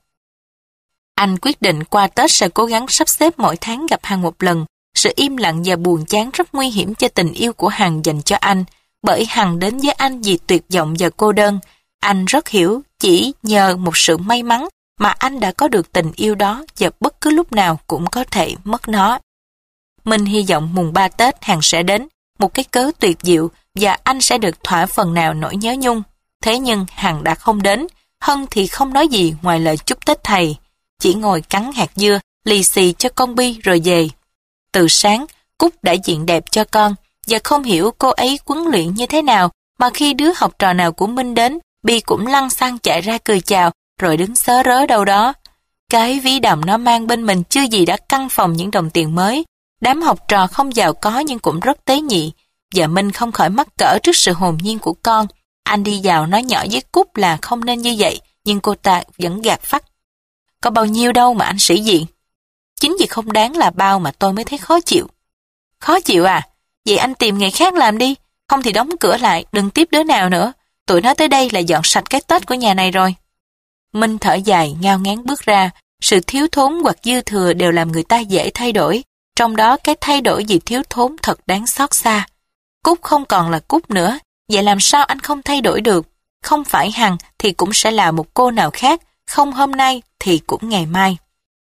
Anh quyết định qua Tết sẽ cố gắng sắp xếp mỗi tháng gặp Hằng một lần. Sự im lặng và buồn chán rất nguy hiểm cho tình yêu của Hằng dành cho anh, bởi Hằng đến với anh vì tuyệt vọng và cô đơn. Anh rất hiểu chỉ nhờ một sự may mắn mà anh đã có được tình yêu đó, và bất cứ lúc nào cũng có thể mất nó. Mình hy vọng mùng ba Tết Hằng sẽ đến, một cái cớ tuyệt diệu, và anh sẽ được thỏa phần nào nỗi nhớ nhung. Thế nhưng Hằng đã không đến, Hân thì không nói gì ngoài lời chúc Tết thầy, chỉ ngồi cắn hạt dưa, lì xì cho con Bi rồi về. Từ sáng, Cúc đã diện đẹp cho con, và không hiểu cô ấy huấn luyện như thế nào mà khi đứa học trò nào của Minh đến, Bi cũng lăn xăng chạy ra cười chào, rồi đứng sớ rớ đâu đó. Cái ví đầm nó mang bên mình chưa gì đã căng phòng những đồng tiền mới. Đám học trò không giàu có nhưng cũng rất tế nhị, và Minh không khỏi mắc cỡ trước sự hồn nhiên của con. Anh đi vào nói nhỏ với Cúc là không nên như vậy, nhưng cô ta vẫn gạt phắt. Có bao nhiêu đâu mà anh sĩ diện. Chính vì không đáng là bao mà tôi mới thấy khó chịu. Khó chịu à? Vậy anh tìm nghề khác làm đi, không thì đóng cửa lại, đừng tiếp đứa nào nữa. Tụi nó tới đây là dọn sạch cái Tết của nhà này rồi. Minh thở dài, ngao ngán bước ra. Sự thiếu thốn hoặc dư thừa đều làm người ta dễ thay đổi. Trong đó cái thay đổi vì thiếu thốn thật đáng xót xa. Cúc không còn là Cúc nữa. Vậy làm sao anh không thay đổi được? Không phải Hằng thì cũng sẽ là một cô nào khác. Không hôm nay thì cũng ngày mai.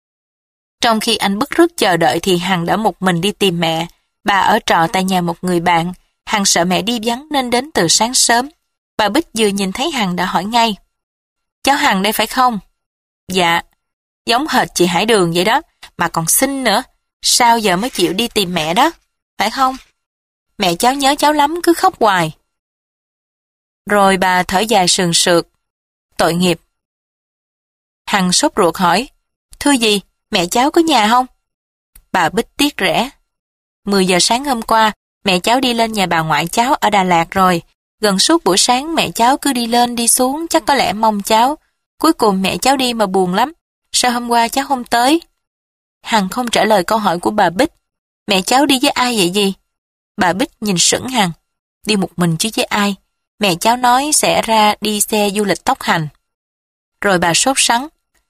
Trong khi anh bức rứt chờ đợi thì Hằng đã một mình đi tìm mẹ. Bà ở trọ tại nhà một người bạn. Hằng sợ mẹ đi vắng nên đến từ sáng sớm. Bà Bích vừa nhìn thấy Hằng đã hỏi ngay. Cháu Hằng đây phải không? Dạ. Giống hệt chị Hải Đường vậy đó, mà còn xinh nữa. Sao giờ mới chịu đi tìm mẹ đó? Phải không? Mẹ cháu nhớ cháu lắm, cứ khóc hoài. Rồi bà thở dài sườn sượt. Tội nghiệp. Hằng sốt ruột hỏi, thưa gì, mẹ cháu có nhà không? Bà Bích tiếc rẻ. mười giờ sáng hôm qua, mẹ cháu đi lên nhà bà ngoại cháu ở Đà Lạt rồi. Gần suốt buổi sáng mẹ cháu cứ đi lên đi xuống, chắc có lẽ mong cháu. Cuối cùng mẹ cháu đi mà buồn lắm. Sao hôm qua cháu không tới? Hằng không trả lời câu hỏi của bà Bích. Mẹ cháu đi với ai vậy gì? Bà Bích nhìn sững Hằng. Đi một mình chứ với ai? Mẹ cháu nói sẽ ra đi xe du lịch tốc hành. Rồi bà sốt sắng.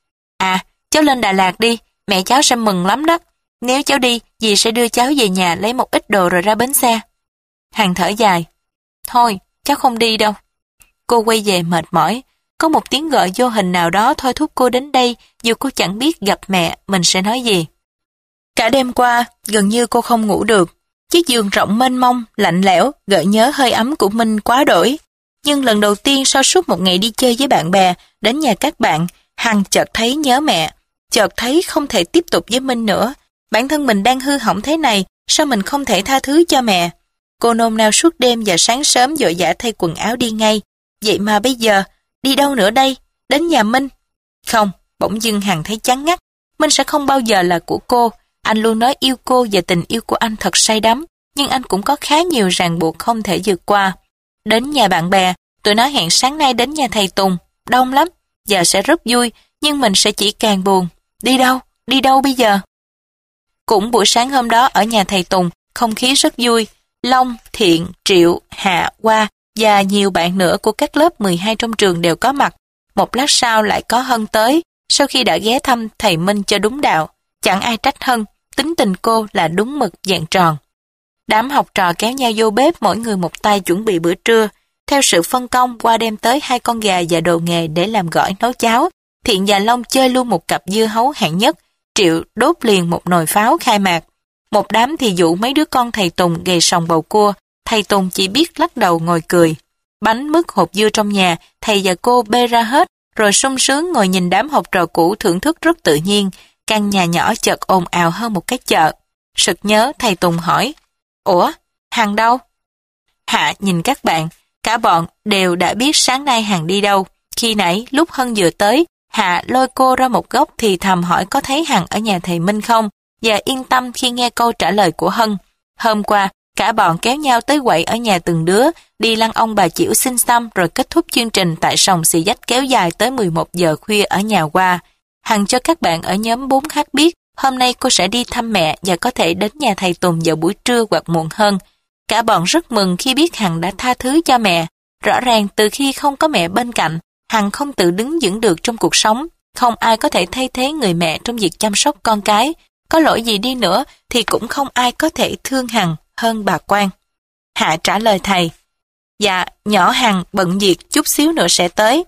À, cháu lên Đà Lạt đi, mẹ cháu sẽ mừng lắm đó. Nếu cháu đi, dì sẽ đưa cháu về nhà lấy một ít đồ rồi ra bến xe. Hằng thở dài. Thôi, cháu không đi đâu. Cô quay về mệt mỏi. Có một tiếng gọi vô hình nào đó thôi thúc cô đến đây, dù cô chẳng biết gặp mẹ mình sẽ nói gì. Cả đêm qua, gần như cô không ngủ được. Chiếc giường rộng mênh mông, lạnh lẽo, gợi nhớ hơi ấm của Minh quá đổi. Nhưng lần đầu tiên sau suốt một ngày đi chơi với bạn bè, đến nhà các bạn, Hằng chợt thấy nhớ mẹ, chợt thấy không thể tiếp tục với Minh nữa. Bản thân mình đang hư hỏng thế này, sao mình không thể tha thứ cho mẹ? Cô nôn nao suốt đêm và sáng sớm vội vã thay quần áo đi ngay. Vậy mà bây giờ, đi đâu nữa đây? Đến nhà Minh? Không, bỗng dưng Hằng thấy chán ngắt. Minh sẽ không bao giờ là của cô. Anh luôn nói yêu cô và tình yêu của anh thật say đắm, nhưng anh cũng có khá nhiều ràng buộc không thể vượt qua. Đến nhà bạn bè, tụi nó hẹn sáng nay đến nhà thầy Tùng, đông lắm, giờ sẽ rất vui, nhưng mình sẽ chỉ càng buồn. Đi đâu? Đi đâu bây giờ? Cũng buổi sáng hôm đó ở nhà thầy Tùng, không khí rất vui. Long, Thiện, Triệu, Hạ, Hoa và nhiều bạn nữa của các lớp mười hai trong trường đều có mặt. Một lát sau lại có Hân tới, sau khi đã ghé thăm thầy Minh cho đúng đạo. Chẳng ai trách Hân, tính tình cô là đúng mực dạng tròn. Đám học trò kéo nhau vô bếp, mỗi người một tay chuẩn bị bữa trưa. Theo sự phân công, Hoa đem tới hai con gà và đồ nghề để làm gỏi nấu cháo. Thiện và Long chơi luôn một cặp dưa hấu hạng nhất. Triệu đốt liền một nồi pháo khai mạc. Một đám thì dụ mấy đứa con thầy Tùng gầy sòng bầu cua. Thầy Tùng chỉ biết lắc đầu ngồi cười. Bánh mứt hộp dưa trong nhà, thầy và cô bê ra hết, rồi sung sướng ngồi nhìn đám học trò cũ thưởng thức rất tự nhiên. Căn nhà nhỏ chợt ồn ào hơn một cái chợ. Sực nhớ thầy Tùng hỏi, ủa, Hằng đâu? Hạ nhìn các bạn, cả bọn đều đã biết sáng nay Hằng đi đâu. Khi nãy lúc Hân vừa tới, Hạ lôi cô ra một góc thì thầm hỏi có thấy Hằng ở nhà thầy Minh không, và yên tâm khi nghe câu trả lời của Hân. Hôm qua, cả bọn kéo nhau tới quậy ở nhà từng đứa, đi lăng ông bà Chiểu xin xăm rồi kết thúc chương trình tại sòng xì dách kéo dài tới mười một giờ khuya ở nhà Hoa. Hằng cho các bạn ở nhóm bốn khác biết hôm nay cô sẽ đi thăm mẹ và có thể đến nhà thầy Tùng vào buổi trưa hoặc muộn hơn. Cả bọn rất mừng khi biết Hằng đã tha thứ cho mẹ. Rõ ràng từ khi không có mẹ bên cạnh, Hằng không tự đứng vững được trong cuộc sống. Không ai có thể thay thế người mẹ trong việc chăm sóc con cái. Có lỗi gì đi nữa thì cũng không ai có thể thương Hằng hơn bà Quan. Hạ trả lời thầy, dạ, nhỏ Hằng bận việc chút xíu nữa sẽ tới.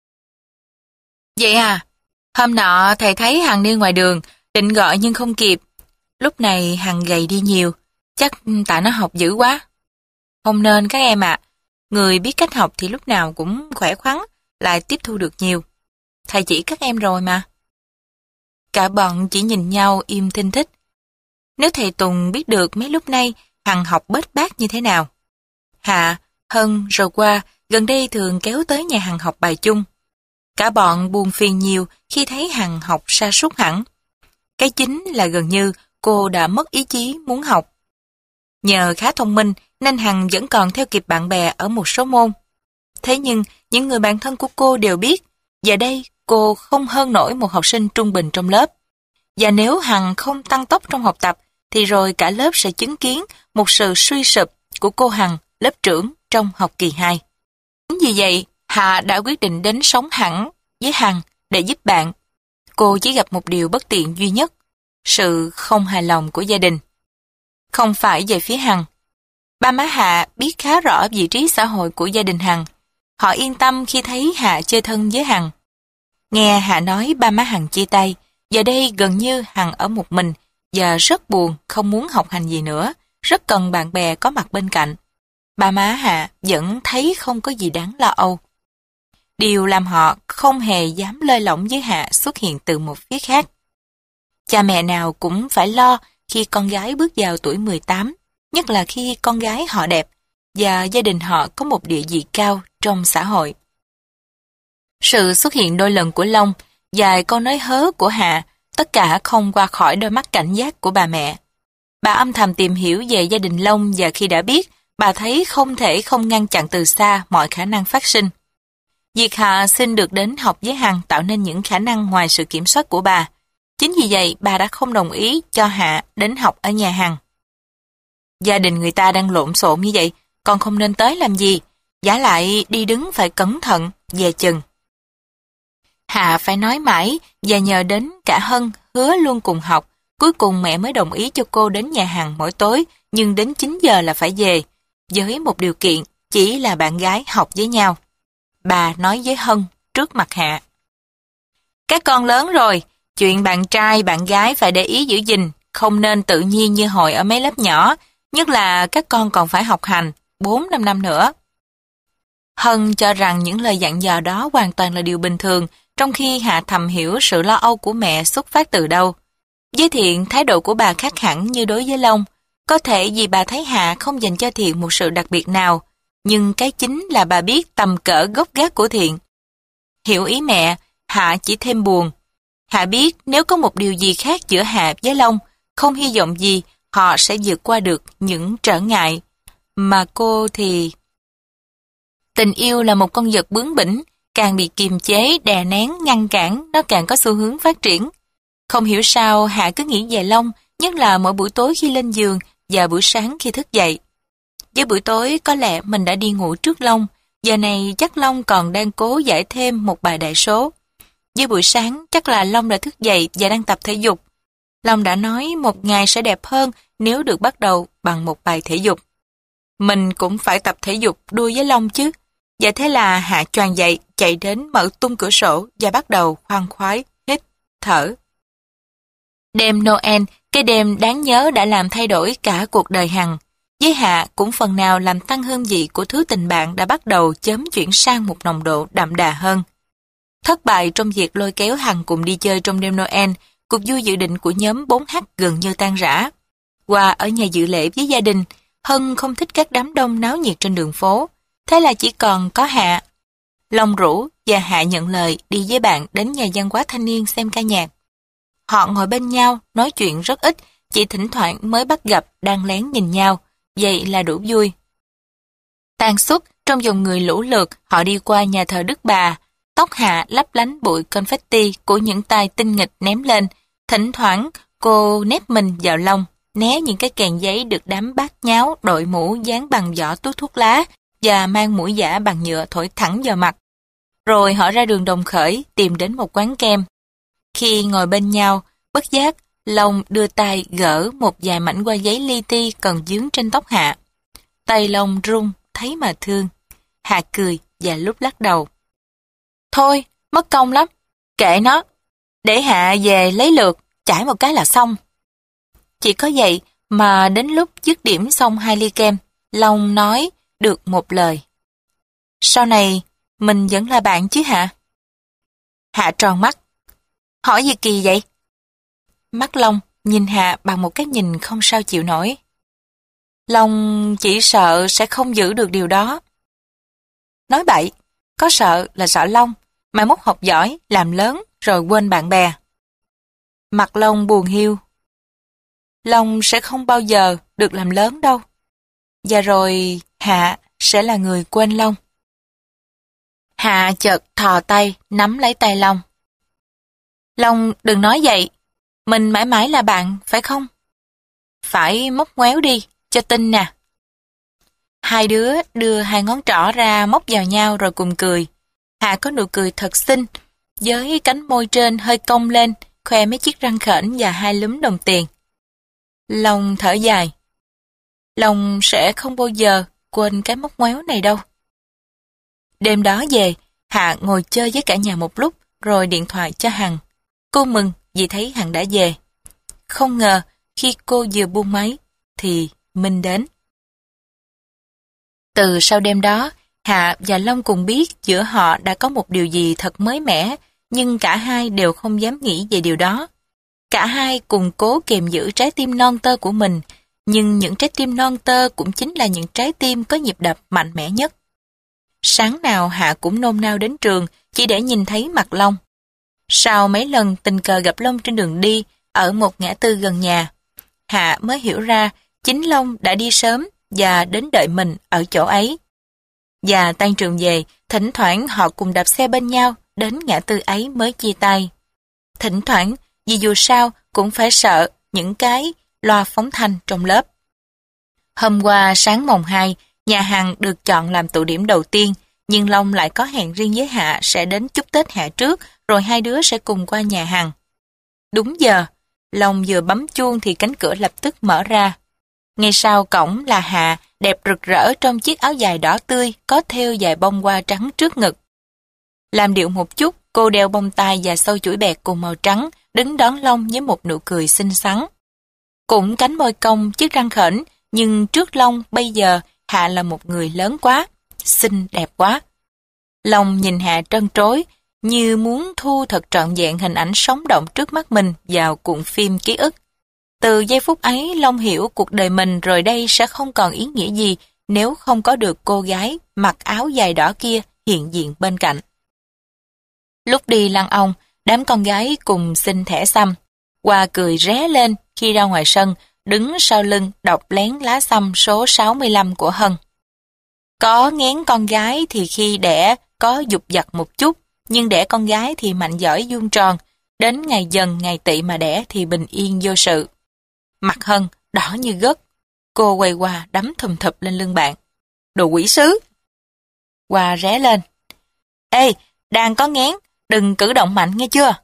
Vậy à? Hôm nọ thầy thấy Hằng đi ngoài đường, định gọi nhưng không kịp. Lúc này Hằng gầy đi nhiều, chắc tại nó học dữ quá. Không nên các em ạ, người biết cách học thì lúc nào cũng khỏe khoắn, lại tiếp thu được nhiều. Thầy chỉ các em rồi mà. Cả bọn chỉ nhìn nhau im thinh thích. Nếu thầy Tùng biết được mấy lúc nay Hằng học bết bát như thế nào. Hạ, Hân rồi qua gần đây thường kéo tới nhà Hằng học bài chung. Cả bọn buồn phiền nhiều khi thấy Hằng học sa sút hẳn. Cái chính là gần như cô đã mất ý chí muốn học. Nhờ khá thông minh nên Hằng vẫn còn theo kịp bạn bè ở một số môn. Thế nhưng những người bạn thân của cô đều biết giờ đây cô không hơn nổi một học sinh trung bình trong lớp. Và nếu Hằng không tăng tốc trong học tập thì rồi cả lớp sẽ chứng kiến một sự suy sụp của cô Hằng, lớp trưởng trong học kỳ hai. Chính vì vậy, Hạ đã quyết định đến sống hẳn với Hằng để giúp bạn. Cô chỉ gặp một điều bất tiện duy nhất, sự không hài lòng của gia đình. Không phải về phía Hằng. Ba má Hạ biết khá rõ vị trí xã hội của gia đình Hằng. Họ yên tâm khi thấy Hạ chơi thân với Hằng. Nghe Hạ nói ba má Hằng chia tay, giờ đây gần như Hằng ở một mình và rất buồn, không muốn học hành gì nữa, rất cần bạn bè có mặt bên cạnh. Ba má Hạ vẫn thấy không có gì đáng lo âu. Điều làm họ không hề dám lơi lỏng với Hạ xuất hiện từ một phía khác. Cha mẹ nào cũng phải lo khi con gái bước vào tuổi mười tám, nhất là khi con gái họ đẹp và gia đình họ có một địa vị cao trong xã hội. Sự xuất hiện đôi lần của Long vài câu nói hớ của Hạ, tất cả không qua khỏi đôi mắt cảnh giác của bà mẹ. Bà âm thầm tìm hiểu về gia đình Long và khi đã biết, bà thấy không thể không ngăn chặn từ xa mọi khả năng phát sinh. Việc Hạ xin được đến học với Hằng tạo nên những khả năng ngoài sự kiểm soát của bà. Chính vì vậy, bà đã không đồng ý cho Hạ đến học ở nhà Hằng. Gia đình người ta đang lộn xộn như vậy, con không nên tới làm gì, vả lại đi đứng phải cẩn thận, dè chừng. Hạ phải nói mãi và nhờ đến cả Hân hứa luôn cùng học. Cuối cùng mẹ mới đồng ý cho cô đến nhà Hằng mỗi tối, nhưng đến chín giờ là phải về, với một điều kiện chỉ là bạn gái học với nhau. Bà nói với Hân trước mặt Hạ. Các con lớn rồi, chuyện bạn trai bạn gái phải để ý giữ gìn, không nên tự nhiên như hồi ở mấy lớp nhỏ, nhất là các con còn phải học hành bốn năm năm nữa. Hân cho rằng những lời dặn dò đó hoàn toàn là điều bình thường, trong khi Hạ thầm hiểu sự lo âu của mẹ xuất phát từ đâu. Với Thiện, thái độ của bà khác hẳn như đối với Long. Có thể vì bà thấy Hạ không dành cho Thiện một sự đặc biệt nào, nhưng cái chính là bà biết tầm cỡ gốc gác của Thiện. Hiểu ý mẹ, Hạ chỉ thêm buồn. Hạ biết nếu có một điều gì khác giữa Hạ với Long, không hy vọng gì họ sẽ vượt qua được những trở ngại. Mà cô thì... Tình yêu là một con vật bướng bỉnh, càng bị kiềm chế, đè nén, ngăn cản, nó càng có xu hướng phát triển. Không hiểu sao Hạ cứ nghĩ về Long, nhất là mỗi buổi tối khi lên giường và buổi sáng khi thức dậy. Với buổi tối có lẽ mình đã đi ngủ trước Long, giờ này chắc Long còn đang cố giải thêm một bài đại số. Với buổi sáng chắc là Long đã thức dậy và đang tập thể dục. Long đã nói một ngày sẽ đẹp hơn nếu được bắt đầu bằng một bài thể dục. Mình cũng phải tập thể dục đua với Long chứ. Và thế là Hạ choàng dậy, chạy đến mở tung cửa sổ và bắt đầu khoan khoái, hít, thở. Đêm Noel, cái đêm đáng nhớ đã làm thay đổi cả cuộc đời Hằng. Với Hạ cũng phần nào làm tăng hương vị của thứ tình bạn đã bắt đầu chớm chuyển sang một nồng độ đậm đà hơn. Thất bại trong việc lôi kéo Hằng cùng đi chơi trong đêm Noel, cuộc vui dự định của nhóm bốn H gần như tan rã. Qua ở nhà dự lễ với gia đình, Hân không thích các đám đông náo nhiệt trên đường phố, thế là chỉ còn có Hạ. Long rủ và Hạ nhận lời đi với bạn đến nhà văn hóa thanh niên xem ca nhạc. Họ ngồi bên nhau, nói chuyện rất ít, chỉ thỉnh thoảng mới bắt gặp đang lén nhìn nhau, vậy là đủ vui. Tàn suất trong dòng người lũ lượt, họ đi qua nhà thờ Đức Bà, tóc Hạ lấp lánh bụi confetti của những tay tinh nghịch ném lên, thỉnh thoảng cô nép mình vào Long, né những cái kèn giấy được đám bát nháo đội mũ dán bằng vỏ túi thuốc lá và mang mũi giả bằng nhựa thổi thẳng vào mặt. Rồi họ ra đường Đồng Khởi tìm đến một quán kem. Khi ngồi bên nhau, bất giác, Long đưa tay gỡ một vài mảnh qua giấy li ti còn dướng trên tóc Hạ. Tay Long run, thấy mà thương. Hạ cười và lúc lắc đầu. Thôi, mất công lắm. Kệ nó. Để Hạ về lấy lượt, chải một cái là xong. Chỉ có vậy mà đến lúc dứt điểm xong hai ly kem, Long nói được một lời. Sau này, mình vẫn là bạn chứ Hạ? Hạ tròn mắt. Hỏi gì kỳ vậy? Mắt Long nhìn Hạ bằng một cái nhìn không sao chịu nổi. Long chỉ sợ sẽ không giữ được điều đó. Nói bậy, có sợ là sợ Long, mai mốt học giỏi, làm lớn rồi quên bạn bè. Mặt Long buồn hiu. Long sẽ không bao giờ được làm lớn đâu. Và rồi Hạ sẽ là người quên Long. Hạ chợt thò tay nắm lấy tay Long. Long đừng nói vậy, mình mãi mãi là bạn, phải không? Phải móc ngoéo đi, cho tin nè. Hai đứa đưa hai ngón trỏ ra móc vào nhau rồi cùng cười. Hạ có nụ cười thật xinh, với cánh môi trên hơi cong lên, khoe mấy chiếc răng khểnh và hai lúm đồng tiền. Long thở dài. Long sẽ không bao giờ quên cái móc ngoéo này đâu. Đêm đó về, Hạ ngồi chơi với cả nhà một lúc, rồi điện thoại cho Hằng. Cô mừng vì thấy Hằng đã về. Không ngờ, khi cô vừa buông máy, thì Minh đến. Từ sau đêm đó, Hạ và Long cùng biết giữa họ đã có một điều gì thật mới mẻ, nhưng cả hai đều không dám nghĩ về điều đó. Cả hai cùng cố kiềm giữ trái tim non tơ của mình, nhưng những trái tim non tơ cũng chính là những trái tim có nhịp đập mạnh mẽ nhất. Sáng nào Hạ cũng nôn nao đến trường, chỉ để nhìn thấy mặt Long. Sau mấy lần tình cờ gặp Long trên đường đi, ở một ngã tư gần nhà, Hạ mới hiểu ra chính Long đã đi sớm và đến đợi mình ở chỗ ấy. Và tan trường về, thỉnh thoảng họ cùng đạp xe bên nhau đến ngã tư ấy mới chia tay. Thỉnh thoảng, vì dù sao cũng phải sợ những cái loa phóng thanh trong lớp. Hôm qua sáng mồng hai, nhà hàng được chọn làm tụ điểm đầu tiên, nhưng Long lại có hẹn riêng với Hạ sẽ đến chúc Tết Hạ trước, rồi hai đứa sẽ cùng qua nhà hàng. Đúng giờ, Long vừa bấm chuông thì cánh cửa lập tức mở ra. Ngay sau cổng là Hạ, đẹp rực rỡ trong chiếc áo dài đỏ tươi, có thêu dài bông hoa trắng trước ngực. Làm điệu một chút, cô đeo bông tai và sâu chuỗi bẹt cùng màu trắng, đứng đón Long với một nụ cười xinh xắn. Cũng cánh môi cong, chiếc răng khểnh, nhưng trước Long bây giờ Hạ là một người lớn quá, xinh đẹp quá. Long nhìn Hạ trân trối, như muốn thu thật trọn vẹn hình ảnh sống động trước mắt mình vào cuộn phim ký ức. Từ giây phút ấy, Long hiểu cuộc đời mình rồi đây sẽ không còn ý nghĩa gì nếu không có được cô gái mặc áo dài đỏ kia hiện diện bên cạnh. Lúc đi lăng ông, đám con gái cùng xin thẻ xăm. Hoa cười ré lên khi ra ngoài sân, đứng sau lưng đọc lén lá xăm số sáu mươi lăm của Hân. Có nghén con gái thì khi đẻ có dục dặt một chút, nhưng đẻ con gái thì mạnh giỏi vuông tròn, đến ngày dần ngày tỵ mà đẻ thì bình yên vô sự. Mặt Hân đỏ như gấc, cô quay qua đấm thùm thụp lên lưng bạn. Đồ quỷ sứ! Hoa ré lên. Ê, đang có nghén, đừng cử động mạnh nghe chưa?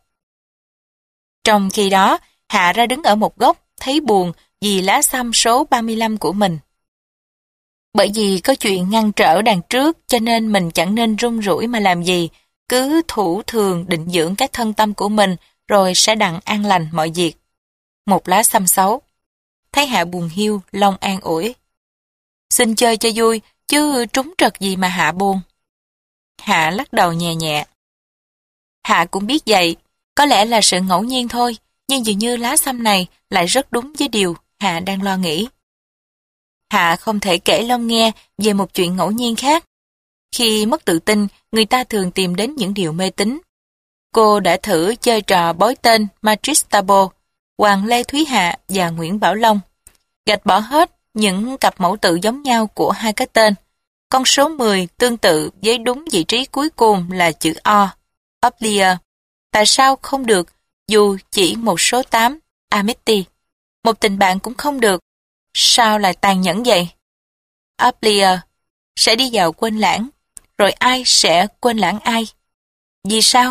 Trong khi đó, Hạ ra đứng ở một góc, thấy buồn vì lá xăm số ba mươi lăm của mình. Bởi vì có chuyện ngăn trở đằng trước cho nên mình chẳng nên run rủi mà làm gì, cứ thủ thường định dưỡng cái thân tâm của mình rồi sẽ đặng an lành mọi việc. Một lá xăm xấu. Thấy Hạ buồn hiu, Long an ủi. Xin chơi cho vui, chứ trúng trật gì mà Hạ buồn. Hạ lắc đầu nhẹ nhẹ. Hạ cũng biết vậy, có lẽ là sự ngẫu nhiên thôi, nhưng dường như lá xăm này lại rất đúng với điều Hạ đang lo nghĩ. Hạ không thể kể Long nghe về một chuyện ngẫu nhiên khác. Khi mất tự tin, người ta thường tìm đến những điều mê tín. Cô đã thử chơi trò bói tên Matristabo, Hoàng Lê Thúy Hạ và Nguyễn Bảo Long. Gạch bỏ hết những cặp mẫu tự giống nhau của hai cái tên. Con số mười tương tự với đúng vị trí cuối cùng là chữ O, Oblier. Tại sao không được dù chỉ một số tám, Amity? Một tình bạn cũng không được. Sao lại tàn nhẫn vậy? Oblier sẽ đi vào quên lãng, rồi ai sẽ quên lãng ai? Vì sao?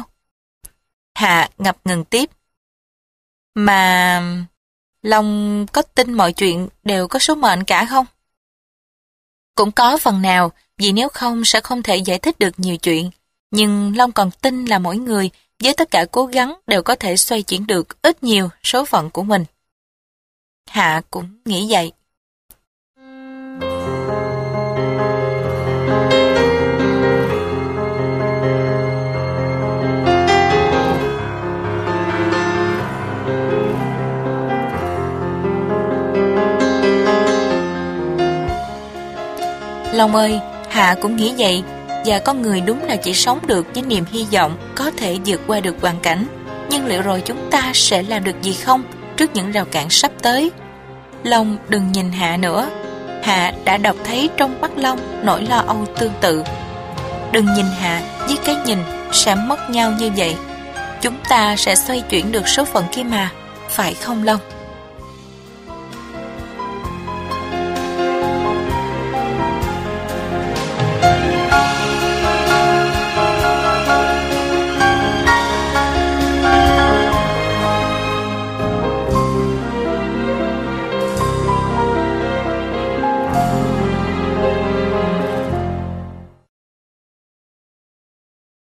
Hạ ngập ngừng tiếp. Mà Long có tin mọi chuyện đều có số mệnh cả không? Cũng có phần nào, vì nếu không sẽ không thể giải thích được nhiều chuyện. Nhưng Long còn tin là mỗi người với tất cả cố gắng đều có thể xoay chuyển được ít nhiều số phận của mình. Hạ cũng nghĩ vậy. Long ơi, Hạ cũng nghĩ vậy, và con người đúng là chỉ sống được với niềm hy vọng có thể vượt qua được hoàn cảnh. Nhưng liệu rồi chúng ta sẽ làm được gì không trước những rào cản sắp tới? Long đừng nhìn Hạ nữa. Hạ đã đọc thấy trong mắt Long nỗi lo âu tương tự. Đừng nhìn Hạ với cái nhìn sẽ mất nhau như vậy. Chúng ta sẽ xoay chuyển được số phận kia mà, phải không Long?